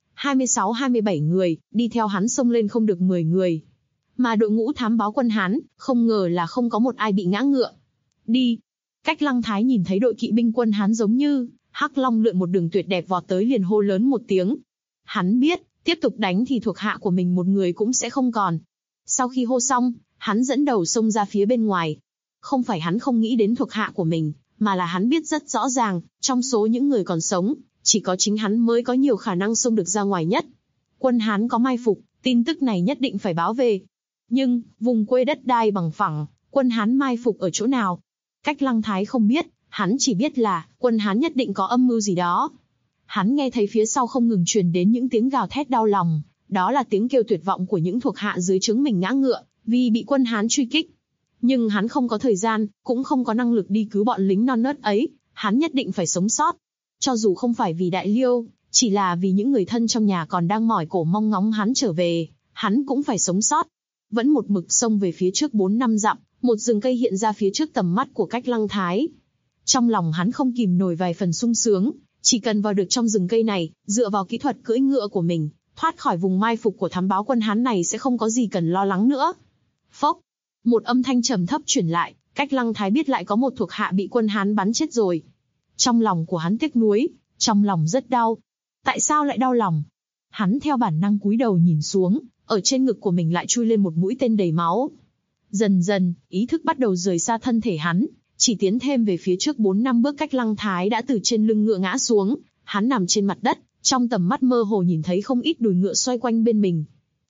26-27 người, đi theo hắn xông lên không được 10 người. Mà đội ngũ thám báo quân Hán, không ngờ là không có một ai bị ngã ngựa. Đi! Cách Lăng Thái nhìn thấy đội kỵ binh quân Hán giống như hắc long lượn một đường tuyệt đẹp vọt tới liền hô lớn một tiếng. Hắn biết, tiếp tục đánh thì thuộc hạ của mình một người cũng sẽ không còn. Sau khi hô xong, hắn dẫn đầu xông ra phía bên ngoài. Không phải hắn không nghĩ đến thuộc hạ của mình, mà là hắn biết rất rõ ràng, trong số những người còn sống, chỉ có chính hắn mới có nhiều khả năng xông được ra ngoài nhất. Quân Hán có mai phục, tin tức này nhất định phải báo về. Nhưng, vùng quê đất đai bằng phẳng, quân Hán mai phục ở chỗ nào? Cách Lăng Thái không biết, hắn chỉ biết là, quân Hán nhất định có âm mưu gì đó. Hắn nghe thấy phía sau không ngừng truyền đến những tiếng gào thét đau lòng, đó là tiếng kêu tuyệt vọng của những thuộc hạ dưới trướng mình ngã ngựa, vì bị quân Hán truy kích. Nhưng hắn không có thời gian, cũng không có năng lực đi cứu bọn lính non nớt ấy, hắn nhất định phải sống sót. Cho dù không phải vì Đại Liêu, chỉ là vì những người thân trong nhà còn đang mỏi cổ mong ngóng hắn trở về, hắn cũng phải sống sót. Vẫn một mực xông về phía trước 4-5 dặm, một rừng cây hiện ra phía trước tầm mắt của Cách Lăng Thái. Trong lòng hắn không kìm nổi vài phần sung sướng, chỉ cần vào được trong rừng cây này, dựa vào kỹ thuật cưỡi ngựa của mình, thoát khỏi vùng mai phục của thám báo quân Hán này sẽ không có gì cần lo lắng nữa. Phốc! Một âm thanh trầm thấp truyền lại, Cách Lăng Thái biết lại có một thuộc hạ bị quân Hán bắn chết rồi. Trong lòng của hắn tiếc nuối, trong lòng rất đau. Tại sao lại đau lòng? Hắn theo bản năng cúi đầu nhìn xuống, ở trên ngực của mình lại chui lên một mũi tên đầy máu. Dần dần, ý thức bắt đầu rời xa thân thể hắn, chỉ tiến thêm về phía trước 4-5 bước. Cách Lăng Thái đã từ trên lưng ngựa ngã xuống, hắn nằm trên mặt đất, trong tầm mắt mơ hồ nhìn thấy không ít đùi ngựa xoay quanh bên mình.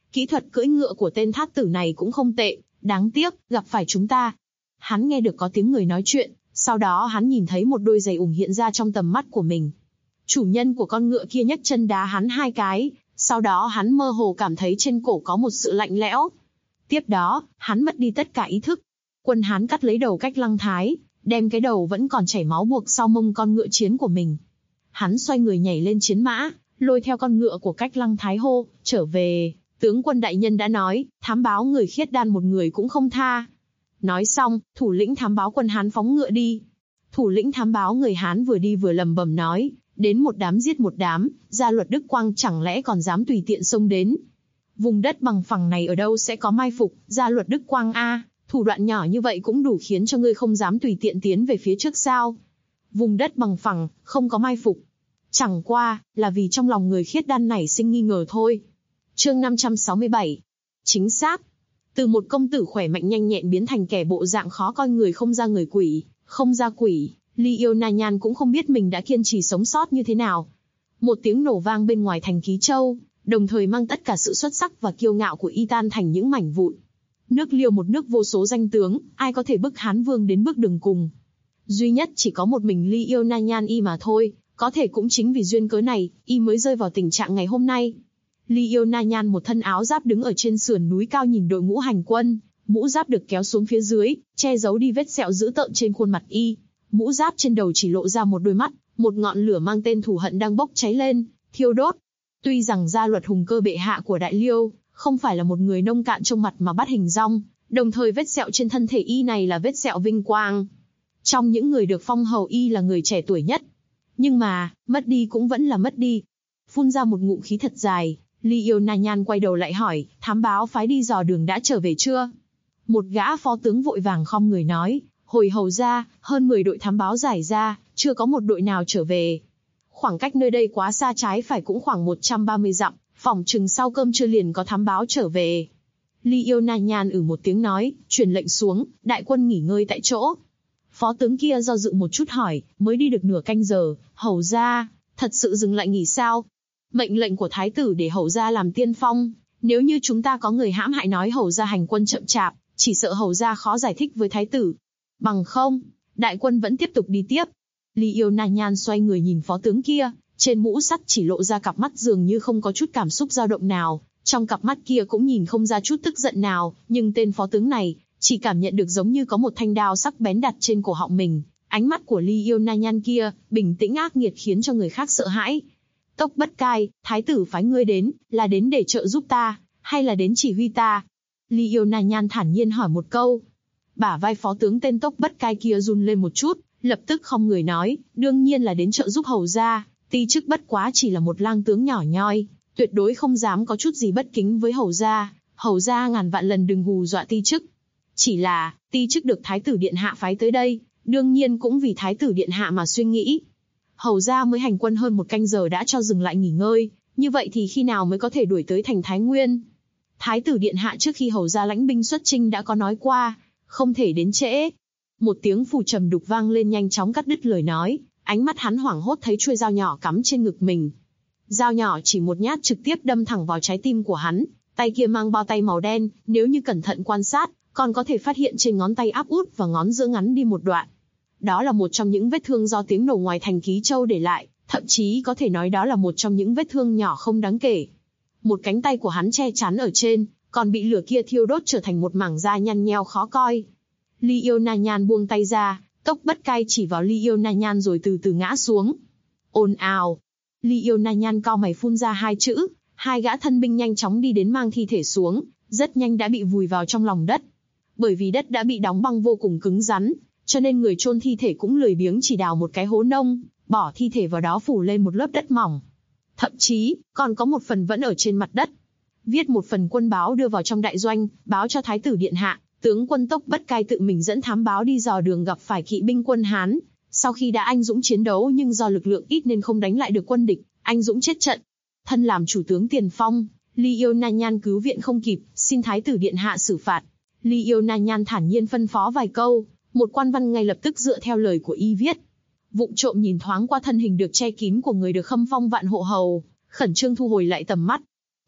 Kỹ thuật cưỡi ngựa của tên thát tử này cũng không tệ, đáng tiếc, gặp phải chúng ta. Hắn nghe được có tiếng người nói chuyện, sau đó hắn nhìn thấy một đôi giày ủng hiện ra trong tầm mắt của mình. Chủ nhân của con ngựa kia nhấc chân đá hắn 2 cái, sau đó hắn mơ hồ cảm thấy trên cổ có một sự lạnh lẽo. Tiếp đó, hắn mất đi tất cả ý thức. Quân Hán cắt lấy đầu Cách Lăng Thái, đem cái đầu vẫn còn chảy máu buộc sau mông con ngựa chiến của mình. Hắn xoay người nhảy lên chiến mã, lôi theo con ngựa của Cách Lăng Thái hô, trở về, tướng quân đại nhân đã nói, thám báo người Khiết Đan một người cũng không tha. Nói xong, thủ lĩnh thám báo quân Hán phóng ngựa đi. Thủ lĩnh thám báo người Hán vừa đi vừa lầm bầm nói, đến một đám giết một đám, Gia Luật Đức Quang chẳng lẽ còn dám tùy tiện xông đến. Vùng đất bằng phẳng này ở đâu sẽ có mai phục, Gia Luật Đức Quang a, thủ đoạn nhỏ như vậy cũng đủ khiến cho ngươi không dám tùy tiện tiến về phía trước sao. Vùng đất bằng phẳng, không có mai phục. Chẳng qua, là vì trong lòng người Khiết Đan nảy sinh nghi ngờ thôi. Chương 567. Chính xác. Từ một công tử khỏe mạnh nhanh nhẹn biến thành kẻ bộ dạng khó coi người không ra người quỷ, không ra quỷ, Ly Yêu Na Nhan cũng không biết mình đã kiên trì sống sót như thế nào. Một tiếng nổ vang bên ngoài thành Ký Châu, đồng thời mang tất cả sự xuất sắc và kiêu ngạo của y tan thành những mảnh vụn. Nước Liêu một nước vô số danh tướng, ai có thể bức Hán Vương đến bước đường cùng. Duy nhất chỉ có một mình Ly Yêu Na Nhan y mà thôi, có thể cũng chính vì duyên cớ này, y mới rơi vào tình trạng ngày hôm nay. Ly Yêu Na Nhan một thân áo giáp đứng ở trên sườn núi cao nhìn đội ngũ hành quân, mũ giáp được kéo xuống phía dưới, che giấu đi vết sẹo dữ tợn trên khuôn mặt y. Mũ giáp trên đầu chỉ lộ ra một đôi mắt, một ngọn lửa mang tên thù hận đang bốc cháy lên, thiêu đốt. Tuy rằng Gia Luật Hùng Cơ bệ hạ của Đại Liêu không phải là một người nông cạn trong mặt mà bắt hình dong, đồng thời vết sẹo trên thân thể y này là vết sẹo vinh quang. Trong những người được phong hầu y là người trẻ tuổi nhất. Nhưng mà, mất đi cũng vẫn là mất đi. Phun ra một ngụm khí thật dài, Ly Yêu Na Nhan quay đầu lại hỏi, thám báo phái đi dò đường đã trở về chưa? Một gã phó tướng vội vàng khom người nói, hồi hầu ra, hơn 10 đội thám báo giải ra, chưa có một đội nào trở về. Khoảng cách nơi đây quá xa, trái phải cũng khoảng 130 dặm, phỏng chừng sau cơm trưa liền có thám báo trở về. Ly Yêu Na Nhan một tiếng nói, truyền lệnh xuống, đại quân nghỉ ngơi tại chỗ. Phó tướng kia do dự một chút hỏi, mới đi được nửa canh giờ, hầu ra, thật sự dừng lại nghỉ sao? Mệnh lệnh của thái tử để hầu ra làm tiên phong, nếu như chúng ta có người hãm hại nói hầu ra hành quân chậm chạp, chỉ sợ hầu ra khó giải thích với thái tử. Bằng không, đại quân vẫn tiếp tục đi tiếp. Ly Yêu Na Nhan xoay người nhìn phó tướng kia, trên mũ sắt chỉ lộ ra cặp mắt dường như không có chút cảm xúc dao động nào, trong cặp mắt kia cũng nhìn không ra chút tức giận nào, nhưng tên phó tướng này chỉ cảm nhận được giống như có một thanh đao sắc bén đặt trên cổ họng mình. Ánh mắt của Ly Yêu Na Nhan kia, bình tĩnh ác nghiệt khiến cho người khác sợ hãi. Tốc Bất Cai, thái tử phái ngươi đến, là đến để trợ giúp ta, hay là đến chỉ huy ta? Ly Yêu Na Nhan thản nhiên hỏi một câu. Bả vai phó tướng tên Tốc Bất Cai kia run lên một chút, lập tức không người nói, đương nhiên là đến trợ giúp hầu ra, ti chức bất quá chỉ là một lang tướng nhỏ nhoi, tuyệt đối không dám có chút gì bất kính với hầu ra ngàn vạn lần đừng hù dọa ti chức. Chỉ là, ti chức được thái tử điện hạ phái tới đây, đương nhiên cũng vì thái tử điện hạ mà suy nghĩ. Hầu ra mới hành quân hơn 1 canh giờ đã cho dừng lại nghỉ ngơi, như vậy thì khi nào mới có thể đuổi tới thành Thái Nguyên? Thái tử điện hạ trước khi hầu ra lãnh binh xuất chinh đã có nói qua, không thể đến trễ. Một tiếng phù trầm đục vang lên nhanh chóng cắt đứt lời nói, ánh mắt hắn hoảng hốt thấy chuôi dao nhỏ cắm trên ngực mình. Dao nhỏ chỉ một nhát trực tiếp đâm thẳng vào trái tim của hắn, tay kia mang bao tay màu đen, nếu như cẩn thận quan sát, còn có thể phát hiện trên ngón tay áp út và ngón giữa ngắn đi một đoạn. Đó là một trong những vết thương do tiếng nổ ngoài thành Ký Châu để lại, thậm chí có thể nói đó là một trong những vết thương nhỏ không đáng kể. Một cánh tay của hắn che chắn ở trên, còn bị lửa kia thiêu đốt trở thành một mảng da nhăn nheo khó coi. Ly Yêu Na Nhan buông tay ra, Tốc Bất Cai chỉ vào Ly Yêu Na Nhan rồi từ từ ngã xuống. Ồn ào. Ly Yêu Na Nhan cau mày phun ra 2 chữ, 2 gã thân binh nhanh chóng đi đến mang thi thể xuống, rất nhanh đã bị vùi vào trong lòng đất. Bởi vì đất đã bị đóng băng vô cùng cứng rắn, cho nên người chôn thi thể cũng lười biếng chỉ đào một cái hố nông, bỏ thi thể vào đó phủ lên một lớp đất mỏng. Thậm chí, còn có một phần vẫn ở trên mặt đất. Viết một phần quân báo đưa vào trong đại doanh, báo cho thái tử điện hạ, tướng quân Tốc Bất Cai tự mình dẫn thám báo đi dò đường gặp phải kỵ binh quân Hán. Sau khi đã anh dũng chiến đấu nhưng do lực lượng ít nên không đánh lại được quân địch, anh dũng chết trận. Thân làm chủ tướng tiền phong, Ly Yêu Na Nhan cứu viện không kịp, xin thái tử điện hạ xử phạt. Ly Yêu Na Nhan thản nhiên phân phó vài câu, một quan văn ngay lập tức dựa theo lời của y viết. Vụng trộm nhìn thoáng qua thân hình được che kín của người được khâm phong vạn hộ hầu, khẩn trương thu hồi lại tầm mắt.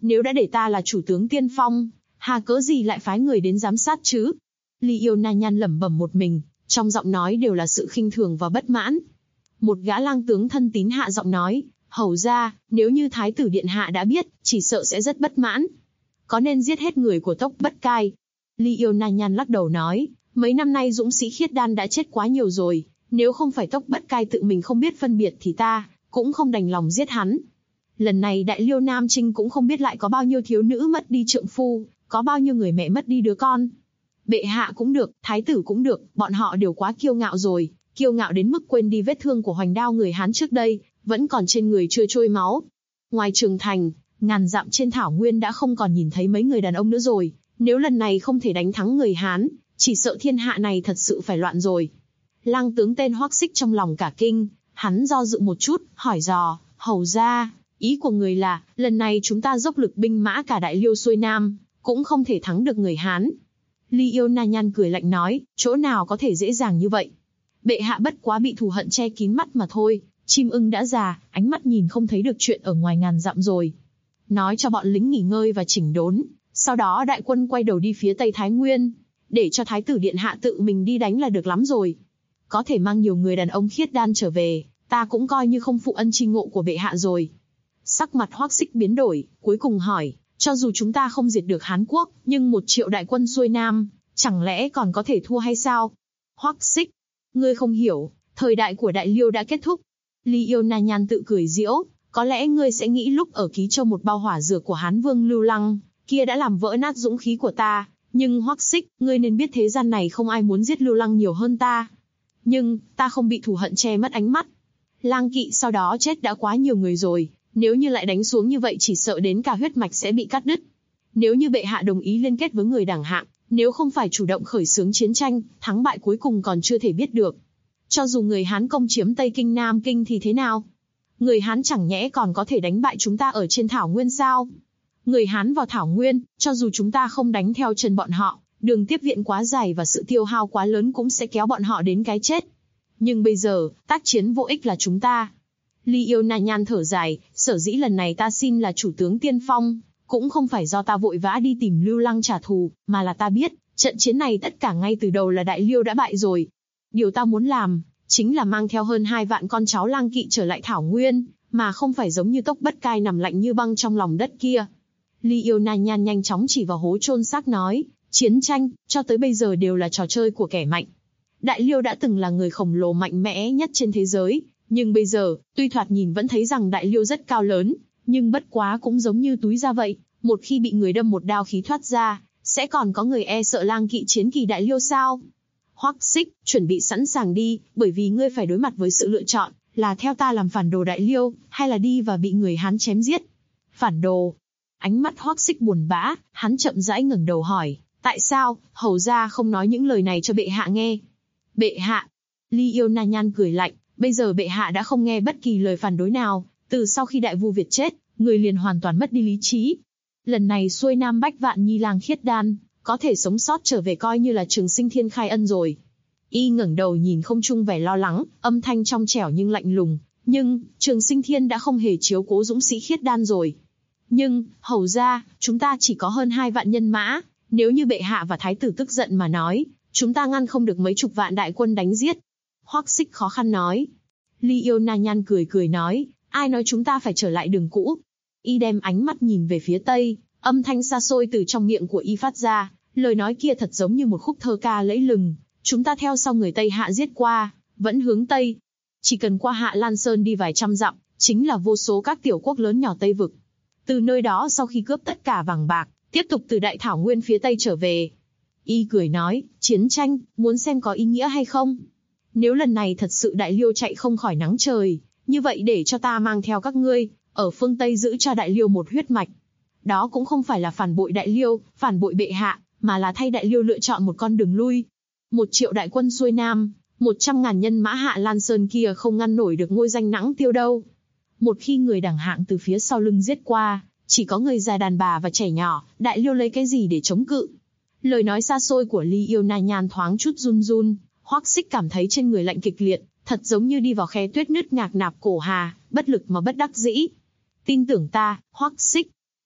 Nếu đã để ta là chủ tướng tiên phong, hà cớ gì lại phái người đến giám sát chứ? Ly Yêu Na Nhan lẩm bẩm một mình, trong giọng nói đều là sự khinh thường và bất mãn. Một gã lang tướng thân tín hạ giọng nói, hầu ra, nếu như thái tử điện hạ đã biết, chỉ sợ sẽ rất bất mãn. Có nên giết hết người của Tốc Bất Cai? Ly Yêu Na Nhan lắc đầu nói, mấy năm nay dũng sĩ khiết đan đã chết quá nhiều rồi, nếu không phải Tốc Bất Cai tự mình không biết phân biệt thì ta cũng không đành lòng giết hắn. Lần này Đại Liêu Nam Trinh cũng không biết lại có bao nhiêu thiếu nữ mất đi trượng phu, có bao nhiêu người mẹ mất đi đứa con. Bệ hạ cũng được, thái tử cũng được, bọn họ đều quá kiêu ngạo rồi, kiêu ngạo đến mức quên đi vết thương của hoành đao người Hán trước đây, vẫn còn trên người chưa trôi máu. Ngoài trường thành, ngàn dặm trên thảo nguyên đã không còn nhìn thấy mấy người đàn ông nữa rồi, nếu lần này không thể đánh thắng người Hán, chỉ sợ thiên hạ này thật sự phải loạn rồi. Lang tướng tên Hoắc Xích trong lòng cả kinh, hắn do dự một chút, hỏi dò, hầu ra, ý của người là, lần này chúng ta dốc lực binh mã cả Đại Liêu xuôi Nam, cũng không thể thắng được người Hán. Ly Yêu Na Nhan cười lạnh nói, chỗ nào có thể dễ dàng như vậy. Bệ hạ bất quá bị thù hận che kín mắt mà thôi, chim ưng đã già, ánh mắt nhìn không thấy được chuyện ở ngoài ngàn dặm rồi. Nói cho bọn lính nghỉ ngơi và chỉnh đốn, sau đó đại quân quay đầu đi phía Tây Thái Nguyên, để cho thái tử điện hạ tự mình đi đánh là được lắm rồi. Có thể mang nhiều người đàn ông khiết đan trở về, ta cũng coi như không phụ ân tri ngộ của bệ hạ rồi. Sắc mặt Hoắc Xích biến đổi, cuối cùng hỏi, cho dù chúng ta không diệt được Hán Quốc, nhưng 1 triệu đại quân xuôi Nam, chẳng lẽ còn có thể thua hay sao? Hoắc Xích, ngươi không hiểu, thời đại của Đại Liêu đã kết thúc. Ly Yêu Na Nhan tự cười giễu, có lẽ ngươi sẽ nghĩ lúc ở Ký Châu một bao hỏa dược của Hán Vương Lưu Lăng, kia đã làm vỡ nát dũng khí của ta, nhưng Hoắc Xích, ngươi nên biết thế gian này không ai muốn giết Lưu Lăng nhiều hơn ta. Nhưng, ta không bị thù hận che mất ánh mắt. Lang Kỵ sau đó chết đã quá nhiều người rồi, nếu như lại đánh xuống như vậy chỉ sợ đến cả huyết mạch sẽ bị cắt đứt. Nếu như bệ hạ đồng ý liên kết với người đẳng hạng, nếu không phải chủ động khởi xướng chiến tranh, thắng bại cuối cùng còn chưa thể biết được. Cho dù người Hán công chiếm Tây Kinh Nam Kinh thì thế nào? Người Hán chẳng nhẽ còn có thể đánh bại chúng ta ở trên Thảo Nguyên sao? Người Hán vào Thảo Nguyên, cho dù chúng ta không đánh theo chân bọn họ, đường tiếp viện quá dài và sự tiêu hao quá lớn cũng sẽ kéo bọn họ đến cái chết. Nhưng bây giờ, tác chiến vô ích là chúng ta. Ly Yêu Na Nhan thở dài, sở dĩ lần này ta xin là chủ tướng tiên phong, cũng không phải do ta vội vã đi tìm Lưu Lăng trả thù, mà là ta biết, trận chiến này tất cả ngay từ đầu là Đại Liêu đã bại rồi. Điều ta muốn làm, chính là mang theo hơn 2 vạn con cháu Lang Kỵ trở lại Thảo Nguyên, mà không phải giống như Tốc Bất Cai nằm lạnh như băng trong lòng đất kia. Ly Yêu Na Nhan nhanh chóng chỉ vào hố chôn xác nói, chiến tranh, cho tới bây giờ đều là trò chơi của kẻ mạnh. Đại Liêu đã từng là người khổng lồ mạnh mẽ nhất trên thế giới, nhưng bây giờ, tuy thoạt nhìn vẫn thấy rằng Đại Liêu rất cao lớn, nhưng bất quá cũng giống như túi da vậy, một khi bị người đâm một đao khí thoát ra, sẽ còn có người e sợ Lang Kỵ chiến kỳ Đại Liêu sao? Hoắc Xích, chuẩn bị sẵn sàng đi, bởi vì ngươi phải đối mặt với sự lựa chọn, là theo ta làm phản đồ Đại Liêu, hay là đi và bị người Hán chém giết. Phản đồ. Ánh mắt Hoắc Xích buồn bã, hắn chậm rãi ngẩng đầu hỏi, tại sao, hầu gia không nói những lời này cho bệ hạ nghe? Bệ hạ. Ly Yêu Na Nhan cười lạnh, bây giờ bệ hạ đã không nghe bất kỳ lời phản đối nào, từ sau khi Đại Vu Việt chết, người liền hoàn toàn mất đi lý trí. Lần này xuôi Nam Bách Vạn Nhi Lang khiết đan, có thể sống sót trở về coi như là Trường Sinh Thiên khai ân rồi. Y ngẩng đầu nhìn không trung vẻ lo lắng, âm thanh trong trẻo nhưng lạnh lùng, nhưng, Trường Sinh Thiên đã không hề chiếu cố dũng sĩ khiết đan rồi. Nhưng, hầu ra, chúng ta chỉ có hơn 2 vạn nhân mã, nếu như bệ hạ và thái tử tức giận mà nói, chúng ta ngăn không được mấy chục vạn đại quân đánh giết. Hoắc Xích khó khăn nói. Ly Yêu Na Nhan cười cười nói, ai nói chúng ta phải trở lại đường cũ. Y đem ánh mắt nhìn về phía tây, âm thanh xa xôi từ trong miệng của Y phát ra, lời nói kia thật giống như một khúc thơ ca lẫy lừng. Chúng ta theo sau người Tây Hạ giết qua, vẫn hướng Tây. Chỉ cần qua Hạ Lan Sơn đi vài trăm dặm, chính là vô số các tiểu quốc lớn nhỏ Tây vực. Từ nơi đó sau khi cướp tất cả vàng bạc, tiếp tục từ Đại Thảo Nguyên phía Tây trở về. Y cười nói, chiến tranh, muốn xem có ý nghĩa hay không? Nếu lần này thật sự Đại Liêu chạy không khỏi nắng trời, như vậy để cho ta mang theo các ngươi, ở phương Tây giữ cho Đại Liêu một huyết mạch. Đó cũng không phải là phản bội Đại Liêu, phản bội bệ hạ, mà là thay Đại Liêu lựa chọn một con đường lui. 1 triệu đại quân xuôi Nam, 100.000 nhân mã Hạ Lan Sơn kia không ngăn nổi được ngôi danh Nãng Tiêu đâu. Một khi người đẳng hạng từ phía sau lưng giết qua, chỉ có người già đàn bà và trẻ nhỏ, Đại Liêu lấy cái gì để chống cự? Lời nói xa xôi của Ly Yêu Na Nhan thoáng chút run run, Hoắc Xích cảm thấy trên người lạnh kịch liệt, thật giống như đi vào khe tuyết nứt ngạc nạp cổ hà, bất lực mà bất đắc dĩ. Tin tưởng ta, Hoắc Xích.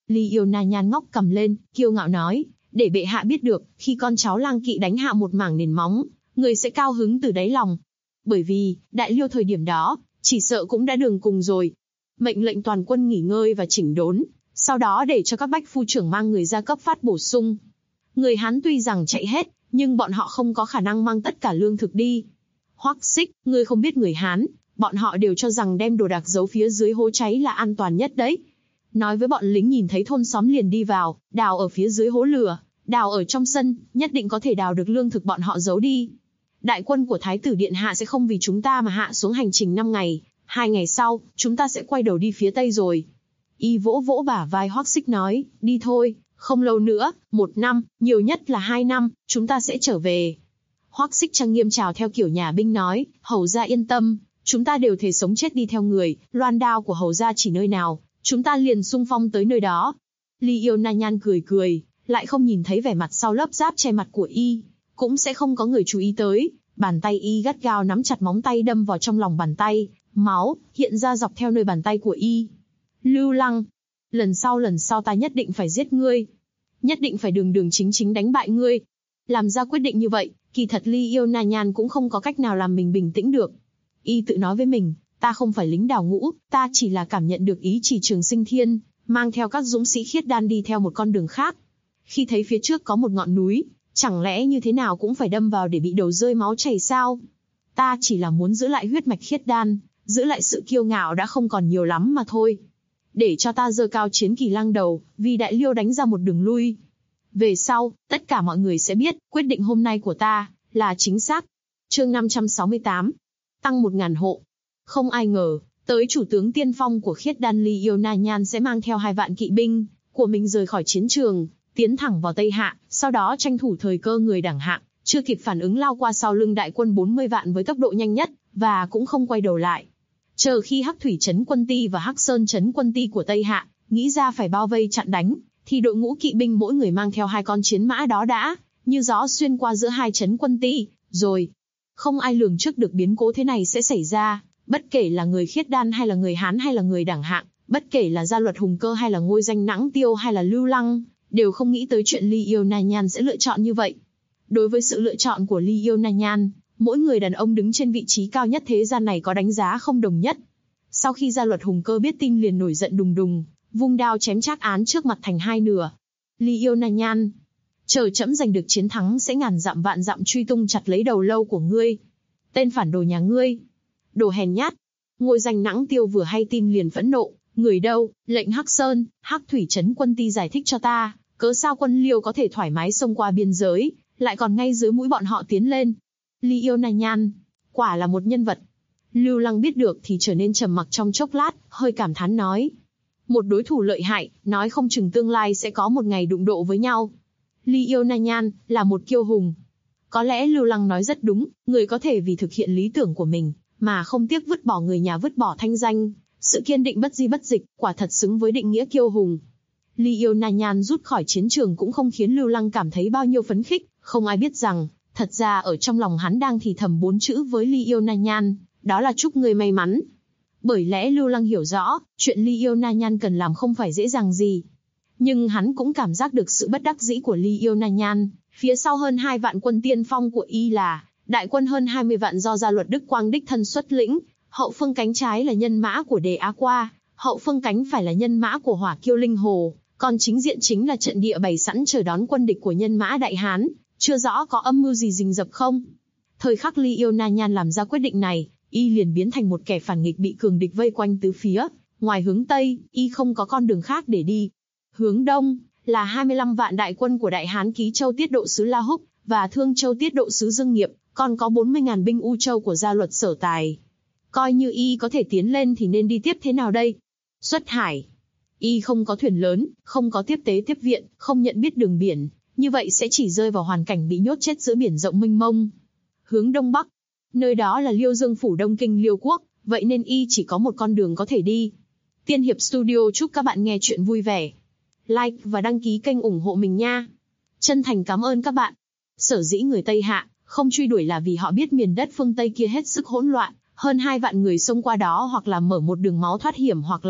Ly Yêu Na Nhan ngóc cầm lên, kiêu ngạo nói, để bệ hạ biết được, khi con cháu Lang Kỵ đánh hạ một mảng nền móng, người sẽ cao hứng từ đáy lòng. Bởi vì, Đại Liêu thời điểm đó, chỉ sợ cũng đã đường cùng rồi. Mệnh lệnh toàn quân nghỉ ngơi và chỉnh đốn, sau đó để cho các bách phu trưởng mang người ra cấp phát bổ sung. Người Hán tuy rằng chạy hết, nhưng bọn họ không có khả năng mang tất cả lương thực đi. Hoắc Xích, ngươi không biết người Hán, bọn họ đều cho rằng đem đồ đạc giấu phía dưới hố cháy là an toàn nhất đấy. Nói với bọn lính nhìn thấy thôn xóm liền đi vào, đào ở phía dưới hố lửa, đào ở trong sân, nhất định có thể đào được lương thực bọn họ giấu đi. Đại quân của Thái tử Điện Hạ sẽ không vì chúng ta mà hạ xuống hành trình 5 ngày, 2 ngày sau, chúng ta sẽ quay đầu đi phía Tây rồi. Y vỗ vỗ bả vai Hoắc Xích nói, đi thôi, không lâu nữa, 1 năm, nhiều nhất là 2 năm, chúng ta sẽ trở về. Hoắc Xích trang nghiêm chào theo kiểu nhà binh nói, hầu gia yên tâm, chúng ta đều thể sống chết đi theo người, loan đao của hầu gia chỉ nơi nào, chúng ta liền xung phong tới nơi đó. Ly Yêu Na Nhan cười cười, lại không nhìn thấy vẻ mặt sau lớp giáp che mặt của y, cũng sẽ không có người chú ý tới. Bàn tay y gắt gao nắm chặt móng tay đâm vào trong lòng bàn tay, máu hiện ra dọc theo nơi bàn tay của y. Lưu Lăng, lần sau ta nhất định phải giết ngươi, nhất định phải đường đường chính chính đánh bại ngươi. Làm ra quyết định như vậy, kỳ thật Ly Yêu Na Nhan cũng không có cách nào làm mình bình tĩnh được. Y tự nói với mình, ta không phải lính đào ngũ, ta chỉ là cảm nhận được ý chỉ Trường Sinh Thiên, mang theo các dũng sĩ khiết đan đi theo một con đường khác. Khi thấy phía trước có một ngọn núi, chẳng lẽ như thế nào cũng phải đâm vào để bị đầu rơi máu chảy sao? Ta chỉ là muốn giữ lại huyết mạch khiết đan, giữ lại sự kiêu ngạo đã không còn nhiều lắm mà thôi. Để cho ta giơ cao chiến kỳ lang đầu, vì Đại Liêu đánh ra một đường lui. Về sau, tất cả mọi người sẽ biết, quyết định hôm nay của ta, là chính xác. Chương 568. Tăng 1000 hộ. Không ai ngờ, tới chủ tướng tiên phong của khiết đan Ly Yêu Na Nhan sẽ mang theo 2 vạn kỵ binh của mình rời khỏi chiến trường, tiến thẳng vào Tây Hạ, sau đó tranh thủ thời cơ người đẳng hạng, chưa kịp phản ứng lao qua sau lưng đại quân 40 vạn với tốc độ nhanh nhất, và cũng không quay đầu lại. Chờ khi Hắc Thủy Trấn Quân Ti và Hắc Sơn Trấn Quân Ti của Tây Hạ nghĩ ra phải bao vây chặn đánh, thì đội ngũ kỵ binh mỗi người mang theo 2 con chiến mã đó đã như gió xuyên qua giữa 2 trấn Quân Ti, rồi không ai lường trước được biến cố thế này sẽ xảy ra. Bất kể là người khiết đan hay là người Hán hay là người đẳng hạng, bất kể là Gia Luật Hùng Cơ hay là Ngôi Danh Nãng Tiêu hay là Lưu Lăng, đều không nghĩ tới chuyện Ly Yêu Na Nhan sẽ lựa chọn như vậy. Đối với sự lựa chọn của Ly Yêu Na Nhan, mỗi người đàn ông đứng trên vị trí cao nhất thế gian này có đánh giá không đồng nhất. Sau khi Gia Luật Hùng Cơ biết tin liền nổi giận đùng đùng, vung đao chém Trác Án trước mặt thành 2 nửa. Ly Yêu Na Nhan, chờ trẫm giành được chiến thắng sẽ ngàn dặm vạn dặm truy tung chặt lấy đầu lâu của ngươi. Tên phản đồ nhà ngươi, đồ hèn nhát. Ngôi Danh Nãng Tiêu vừa hay tin liền phẫn nộ, người đâu, lệnh Hắc Sơn, Hắc Thủy Trấn Quân Ti giải thích cho ta, cớ sao quân Liêu có thể thoải mái xông qua biên giới, lại còn ngay dưới mũi bọn họ tiến lên. Ly Yêu Na Nhan, quả là một nhân vật. Lưu Lăng biết được thì trở nên trầm mặc trong chốc lát, hơi cảm thán nói. Một đối thủ lợi hại, nói không chừng tương lai sẽ có một ngày đụng độ với nhau. Ly Yêu Na Nhan, là một kiêu hùng. Có lẽ Lưu Lăng nói rất đúng, người có thể vì thực hiện lý tưởng của mình, mà không tiếc vứt bỏ người nhà vứt bỏ thanh danh, sự kiên định bất di bất dịch, quả thật xứng với định nghĩa kiêu hùng. Ly Yêu Na Nhan rút khỏi chiến trường cũng không khiến Lưu Lăng cảm thấy bao nhiêu phấn khích, không ai biết rằng, thật ra ở trong lòng hắn đang thì thầm 4 chữ với Ly Yêu Na Nhan, đó là chúc người may mắn. Bởi lẽ Lưu Lăng hiểu rõ, chuyện Ly Yêu Na Nhan cần làm không phải dễ dàng gì. Nhưng hắn cũng cảm giác được sự bất đắc dĩ của Ly Yêu Na Nhan, phía sau hơn 2 vạn quân tiên phong của y là đại quân hơn 20 vạn do Gia Luật Đức Quang đích thân xuất lĩnh, hậu phương cánh trái là nhân mã của Đề Á Qua, hậu phương cánh phải là nhân mã của Hỏa Kiêu Linh Hồ, còn chính diện chính là trận địa bày sẵn chờ đón quân địch của nhân mã Đại Hán, chưa rõ có âm mưu gì rình rập không. Thời khắc Ly Yêu Na Nhan làm ra quyết định này, y liền biến thành một kẻ phản nghịch bị cường địch vây quanh tứ phía, ngoài hướng Tây, y không có con đường khác để đi. Hướng Đông, là 25 vạn đại quân của Đại Hán Ký Châu Tiết Độ sứ La Húc, và Thương Châu Tiết Độ sứ Dương Nghiệp, còn có 40.000 binh U Châu của Gia Luật Sở Tài. Coi như y có thể tiến lên thì nên đi tiếp thế nào đây? Xuất hải. Y không có thuyền lớn, không có tiếp tế tiếp viện, không nhận biết đường biển, như vậy sẽ chỉ rơi vào hoàn cảnh bị nhốt chết giữa biển rộng mênh mông. Hướng Đông Bắc, nơi đó là Liêu Dương Phủ Đông Kinh Liêu Quốc, vậy nên y chỉ có một con đường có thể đi. Tiên Hiệp Studio chúc các bạn nghe chuyện vui vẻ. Like và đăng ký kênh ủng hộ mình nha. Chân thành cảm ơn các bạn. Sở dĩ người Tây Hạ không truy đuổi là vì họ biết miền đất phương Tây kia hết sức hỗn loạn, hơn 2 vạn người xông qua đó hoặc là mở một đường máu thoát hiểm hoặc là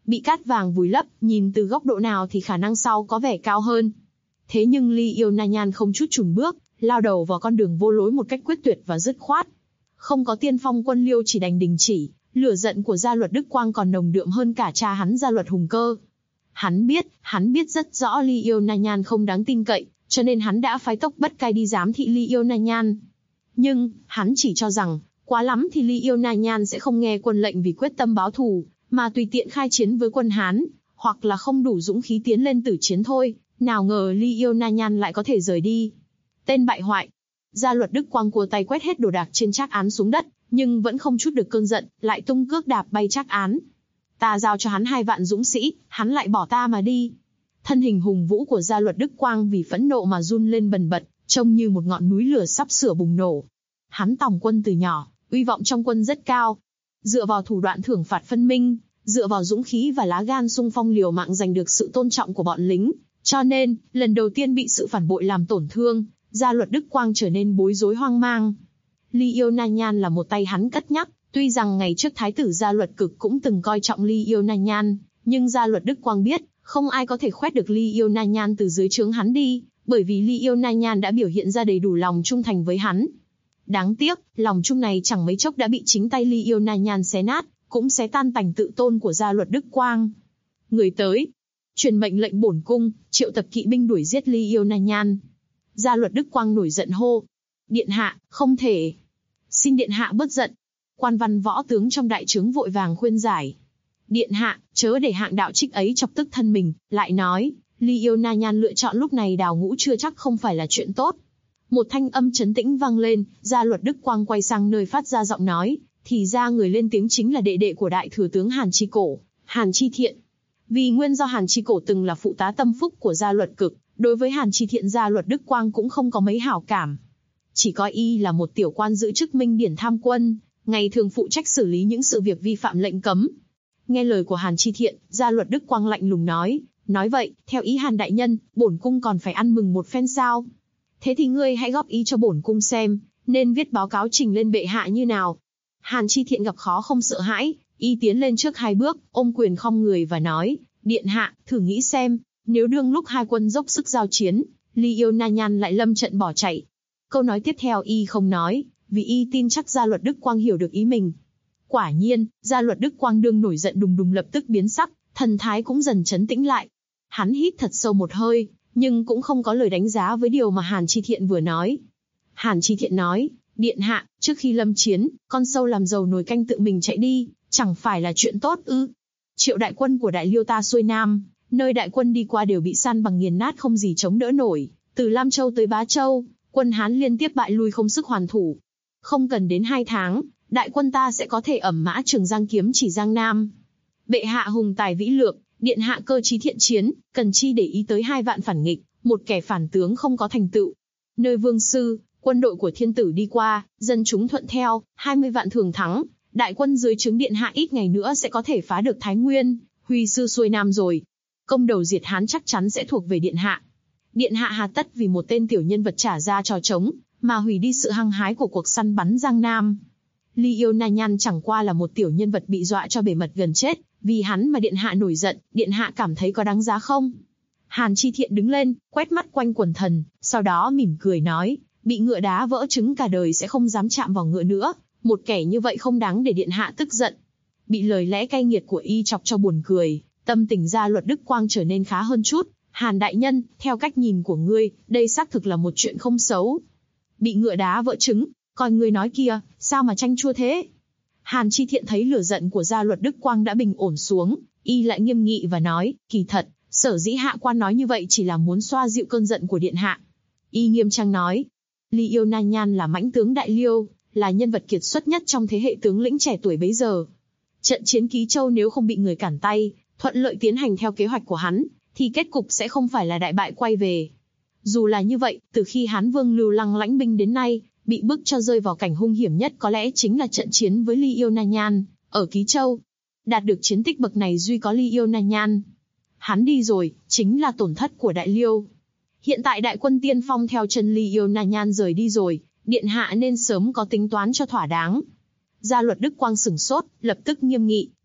bị cát vàng vùi lấp, nhìn từ góc độ nào thì khả năng sau có vẻ cao hơn. Thế nhưng Ly Yêu Na Nhan không chút chùn bước, lao đầu vào con đường vô lối một cách quyết tuyệt và dứt khoát. Không có tiên phong quân Liêu chỉ đành đình chỉ, lửa giận của Gia Luật Đức Quang còn nồng đượm hơn cả cha hắn Gia Luật Hùng Cơ. Hắn biết rất rõ Ly Yêu Na Nhan không đáng tin cậy, cho nên hắn đã phái Tốc Bất Cai đi giám thị Ly Yêu Na Nhan. Nhưng, hắn chỉ cho rằng, quá lắm thì Ly Yêu Na Nhan sẽ không nghe quân lệnh vì quyết tâm báo thù, mà tùy tiện khai chiến với quân Hán, hoặc là không đủ dũng khí tiến lên tử chiến thôi. Nào ngờ Ly Yêu Na Nhan lại có thể rời đi. Tên bại hoại. Gia Luật Đức Quang cua tay quét hết đồ đạc trên trác án xuống đất, nhưng vẫn không trút được cơn giận, lại tung cước đạp bay trác án. Ta giao cho hắn 2 vạn dũng sĩ, hắn lại bỏ ta mà đi. Thân hình hùng vũ của Gia Luật Đức Quang vì phẫn nộ mà run lên bần bật, trông như một ngọn núi lửa sắp sửa bùng nổ. Hắn tòng quân từ nhỏ, uy vọng trong quân rất cao. Dựa vào thủ đoạn thưởng phạt phân minh, dựa vào dũng khí và lá gan xung phong liều mạng giành được sự tôn trọng của bọn lính. Cho nên, lần đầu tiên bị sự phản bội làm tổn thương, Gia Luật Đức Quang trở nên bối rối hoang mang. Ly Yêu Na Nhan là một tay hắn cất nhắc, tuy rằng ngày trước Thái tử Gia Luật Cực cũng từng coi trọng Ly Yêu Na Nhan, nhưng Gia Luật Đức Quang biết, không ai có thể khoét được Ly Yêu Na Nhan từ dưới trướng hắn đi, bởi vì Ly Yêu Na Nhan đã biểu hiện ra đầy đủ lòng trung thành với hắn. Đáng tiếc, lòng trung này chẳng mấy chốc đã bị chính tay Ly Yêu Na Nhan xé nát, cũng xé tan tành tự tôn của Gia Luật Đức Quang. Người tới, truyền mệnh lệnh bổn cung, triệu tập kỵ binh đuổi giết Ly Yêu Na Nhan. Gia Luật Đức Quang nổi giận hô. Điện hạ, không thể. Xin điện hạ bớt giận. Quan văn võ tướng trong đại trướng vội vàng khuyên giải. Điện hạ, chớ để hạng đạo trích ấy chọc tức thân mình, lại nói, Ly Yêu Na Nhan lựa chọn lúc này đào ngũ chưa chắc không phải là chuyện tốt. Một thanh âm trấn tĩnh vang lên, Gia Luật Đức Quang quay sang nơi phát ra giọng nói, thì ra người lên tiếng chính là đệ đệ của đại thừa tướng Hàn Chi Cổ, Hàn Chi Thiện. Vì nguyên do Hàn Chi Cổ từng là phụ tá tâm phúc của Gia Luật Cực, đối với Hàn Chi Thiện Gia Luật Đức Quang cũng không có mấy hảo cảm. Chỉ coi y là một tiểu quan giữ chức Minh Điển tham quân, ngày thường phụ trách xử lý những sự việc vi phạm lệnh cấm. Nghe lời của Hàn Chi Thiện, Gia Luật Đức Quang lạnh lùng nói vậy, theo ý Hàn đại nhân, bổn cung còn phải ăn mừng một phen sao? Thế thì ngươi hãy góp ý cho bổn cung xem, nên viết báo cáo trình lên bệ hạ như nào. Hàn Chi Thiện gặp khó không sợ hãi, y tiến lên trước 2 bước, ôm quyền khom người và nói, điện hạ, thử nghĩ xem, nếu đương lúc hai quân dốc sức giao chiến, Ly Yêu Na Nhan lại lâm trận bỏ chạy. Câu nói tiếp theo y không nói, vì y tin chắc Gia Luật Đức Quang hiểu được ý mình. Quả nhiên, Gia Luật Đức Quang đương nổi giận đùng đùng lập tức biến sắc, thần thái cũng dần trấn tĩnh lại. Hắn hít thật sâu một hơi, nhưng cũng không có lời đánh giá với điều mà Hàn Chi Thiện vừa nói. Hàn Chi Thiện nói, điện hạ, trước khi lâm chiến, con sâu làm dầu nồi canh tự mình chạy đi, chẳng phải là chuyện tốt ư? Triệu đại quân của Đại Liêu ta xuôi nam, nơi đại quân đi qua đều bị san bằng nghiền nát không gì chống đỡ nổi, từ Lam Châu tới Bá Châu, quân Hán liên tiếp bại lui không sức hoàn thủ. Không cần đến 2 tháng, đại quân ta sẽ có thể ẩm mã Trường Giang kiếm chỉ Giang Nam. Bệ hạ hùng tài vĩ lược, điện hạ cơ trí thiện chiến, cần chi để ý tới 2 vạn phản nghịch, một kẻ phản tướng không có thành tựu. Nơi vương sư, quân đội của thiên tử đi qua, dân chúng thuận theo, 20 vạn thường thắng, đại quân dưới trướng điện hạ ít ngày nữa sẽ có thể phá được Thái Nguyên, huy sư xuôi nam rồi. Công đầu diệt Hán chắc chắn sẽ thuộc về điện hạ. Điện hạ hà tất vì một tên tiểu nhân vật trả ra trò trống, mà hủy đi sự hăng hái của cuộc săn bắn Giang Nam. Ly Yêu Na Nhan chẳng qua là một tiểu nhân vật bị dọa cho bề mật gần chết, vì hắn mà điện hạ nổi giận, điện hạ cảm thấy có đáng giá không? Hàn Chi Thiện đứng lên, quét mắt quanh quần thần, sau đó mỉm cười nói, bị ngựa đá vỡ trứng cả đời sẽ không dám chạm vào ngựa nữa, một kẻ như vậy không đáng để điện hạ tức giận. Bị lời lẽ cay nghiệt của y chọc cho buồn cười, tâm tình Gia Luật Đức Quang trở nên khá hơn chút. Hàn đại nhân, theo cách nhìn của ngươi, đây xác thực là một chuyện không xấu. Bị ngựa đá vỡ trứng, coi ngươi nói kia, sao mà chanh chua thế? Hàn Chi Thiện thấy lửa giận của Gia Luật Đức Quang đã bình ổn xuống, y lại nghiêm nghị và nói, kỳ thật, sở dĩ hạ quan nói như vậy chỉ là muốn xoa dịu cơn giận của điện hạ. Y nghiêm trang nói, Ly Yêu Na Nhan là mãnh tướng Đại Liêu, là nhân vật kiệt xuất nhất trong thế hệ tướng lĩnh trẻ tuổi bấy giờ. Trận chiến Ký Châu nếu không bị người cản tay, thuận lợi tiến hành theo kế hoạch của hắn, thì kết cục sẽ không phải là đại bại quay về. Dù là như vậy, từ khi Hán Vương Lưu Lăng lãnh binh đến nay, bị bức cho rơi vào cảnh hung hiểm nhất có lẽ chính là trận chiến với Ly Yêu Na Nhan, ở Ký Châu. Đạt được chiến tích bậc này duy có Ly Yêu Na Nhan. Hắn đi rồi, chính là tổn thất của Đại Liêu. Hiện tại đại quân tiên phong theo chân Ly Yêu Na Nhan rời đi rồi, điện hạ nên sớm có tính toán cho thỏa đáng. Gia Luật Đức Quang sửng sốt, lập tức nghiêm nghị,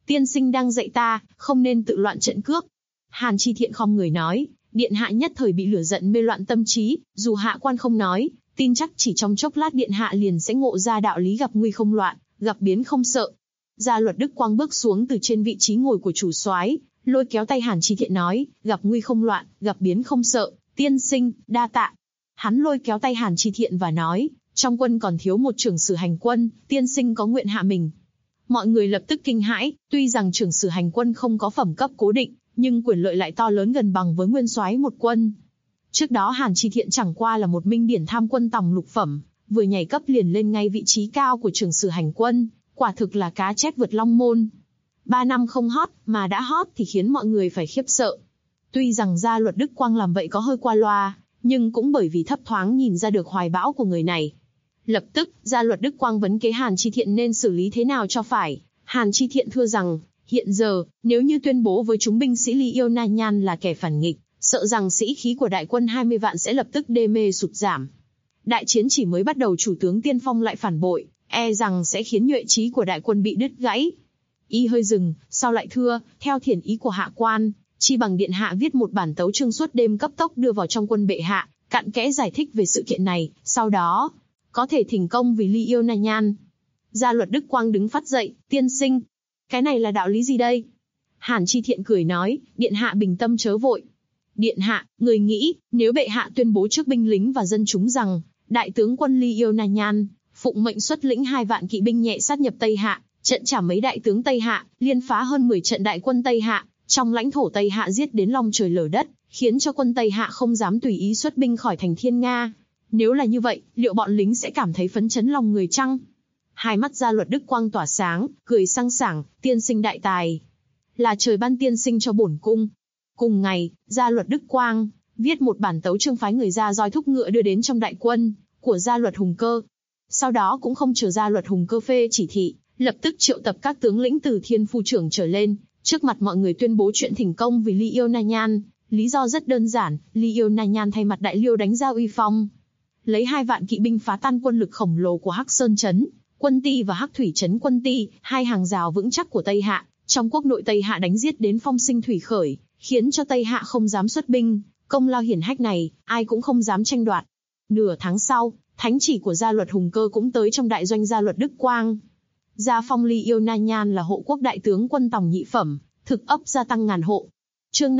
tiên sinh đang dạy ta, không nên tự loạn trận cước. Hàn Chi Thiện khom người nói, điện hạ nhất thời bị lửa giận mê loạn tâm trí, dù hạ quan không nói, tin chắc chỉ trong chốc lát điện hạ liền sẽ ngộ ra đạo lý gặp nguy không loạn, gặp biến không sợ. Gia Luật Đức Quang bước xuống từ trên vị trí ngồi của chủ soái, lôi kéo tay Hàn Chi Thiện nói, gặp nguy không loạn, gặp biến không sợ, tiên sinh, đa tạ. Hắn lôi kéo tay Hàn Chi Thiện và nói, trong quân còn thiếu một trưởng sử hành quân, tiên sinh có nguyện hạ mình. Mọi người lập tức kinh hãi, tuy rằng trưởng sử hành quân không có phẩm cấp cố định, nhưng quyền lợi lại to lớn gần bằng với nguyên soái một quân. Trước đó Hàn Chi Thiện chẳng qua là một minh điển tham quân tòng lục phẩm, vừa nhảy cấp liền lên ngay vị trí cao của trưởng sử hành quân, quả thực là cá chép vượt long môn. 3 năm không hót, mà đã hót thì khiến mọi người phải khiếp sợ. Tuy rằng Gia Luật Đức Quang làm vậy có hơi qua loa, nhưng cũng bởi vì thấp thoáng nhìn ra được hoài bão của người này. Lập tức, Gia Luật Đức Quang vấn kế Hàn Chi Thiện nên xử lý thế nào cho phải. Hàn Chi Thiện thưa rằng, hiện giờ, nếu như tuyên bố với chúng binh sĩ Ly Yêu Na Nhan là kẻ phản nghịch, sợ rằng sĩ khí của đại quân 20 vạn sẽ lập tức đê mê sụt giảm. Đại chiến chỉ mới bắt đầu chủ tướng tiên phong lại phản bội, e rằng sẽ khiến nhuệ trí của đại quân bị đứt gãy. Y hơi dừng, sau lại thưa, theo thiền ý của hạ quan, chi bằng điện hạ viết một bản tấu chương suốt đêm cấp tốc đưa vào trong quân bệ hạ, cặn kẽ giải thích về sự kiện này, sau đó có thể thỉnh công vì Ly Yêu Na Nhan. Gia Luật Đức Quang đứng phát dậy, tiên sinh, cái này là đạo lý gì đây? Hàn Chi Thiện cười nói, điện hạ bình tâm chớ vội. Điện hạ, người nghĩ, nếu bệ hạ tuyên bố trước binh lính và dân chúng rằng, đại tướng quân Ly Yêu Na Nhan, phụng mệnh xuất lĩnh 2 vạn kỵ binh nhẹ sát nhập Tây Hạ, trận trả mấy đại tướng Tây Hạ, liên phá hơn 10 trận đại quân Tây Hạ, trong lãnh thổ Tây Hạ giết đến long trời lở đất, khiến cho quân Tây Hạ không dám tùy ý xuất binh khỏi thành Thiên Nga. Nếu là như vậy, liệu bọn lính sẽ cảm thấy phấn chấn lòng người chăng? Hai mắt Gia Luật Đức Quang tỏa sáng, cười sang sảng, tiên sinh đại tài. Là trời ban tiên sinh cho bổn cung. Cùng ngày, Gia Luật Đức Quang viết một bản tấu chương phái người ra roi thúc ngựa đưa đến trong đại quân của Gia Luật Hùng Cơ. Sau đó cũng không chờ Gia Luật Hùng Cơ phê chỉ thị, lập tức triệu tập các tướng lĩnh từ thiên phu trưởng trở lên, trước mặt mọi người tuyên bố chuyện thỉnh công vì Ly Yêu Na Nhan. Lý do rất đơn giản, Ly Yêu Na Nhan thay mặt Đại Liêu đánh ra uy phong, lấy 2 vạn kỵ binh phá tan quân lực khổng lồ của Hắc Sơn Trấn, Quân Ti và Hắc Thủy Trấn Quân Ti, 2 hàng rào vững chắc của Tây Hạ, trong quốc nội Tây Hạ đánh giết đến phong sinh thủy khởi, khiến cho Tây Hạ không dám xuất binh, công lao hiển hách này, ai cũng không dám tranh đoạt. Nửa tháng sau, thánh chỉ của Gia Luật Hùng Cơ cũng tới trong đại doanh Gia Luật Đức Quang. Gia phong Ly Yêu Na Nhan là hộ quốc đại tướng quân tòng nhị phẩm, thực ấp gia tăng ngàn hộ. Chương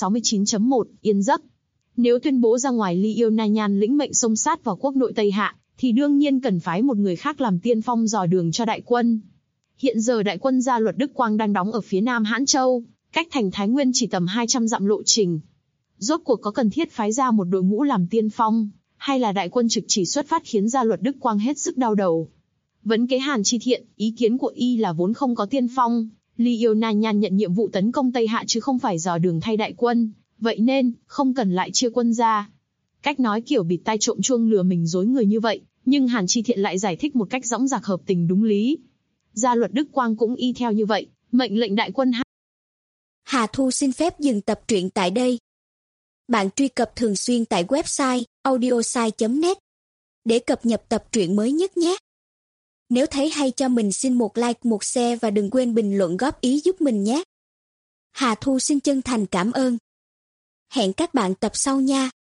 569.1, Yên giấc. Nếu tuyên bố ra ngoài Ly Yêu Na Nhan lĩnh mệnh xông sát vào quốc nội Tây Hạ, thì đương nhiên cần phái một người khác làm tiên phong dò đường cho đại quân. Hiện giờ đại quân Gia Luật Đức Quang đang đóng ở phía nam Hãn Châu, cách thành Thái Nguyên chỉ tầm 200 dặm lộ trình. Rốt cuộc có cần thiết phái ra một đội ngũ làm tiên phong, hay là đại quân trực chỉ xuất phát khiến Gia Luật Đức Quang hết sức đau đầu. Vấn kế Hàn Chi Thiện, ý kiến của y là vốn không có tiên phong, Ly Yêu Na Nhan nhận nhiệm vụ tấn công Tây Hạ chứ không phải dò đường thay đại quân, vậy nên không cần lại chia quân ra. Cách nói kiểu bịt tai trộm chuông lừa mình dối người như vậy, nhưng Hàn Chi Thiện lại giải thích một cách dõng dạc hợp tình đúng lý. Gia Luật Đức Quang cũng y theo như vậy, mệnh lệnh đại quân. Hà Thu xin phép dừng tập truyện tại đây. Bạn truy cập thường xuyên tại website audiosai.net để cập nhật tập truyện mới nhất nhé. Nếu thấy hay cho mình xin một like, một share và đừng quên bình luận góp ý giúp mình nhé. Hà Thu xin chân thành cảm ơn. Hẹn các bạn tập sau nha.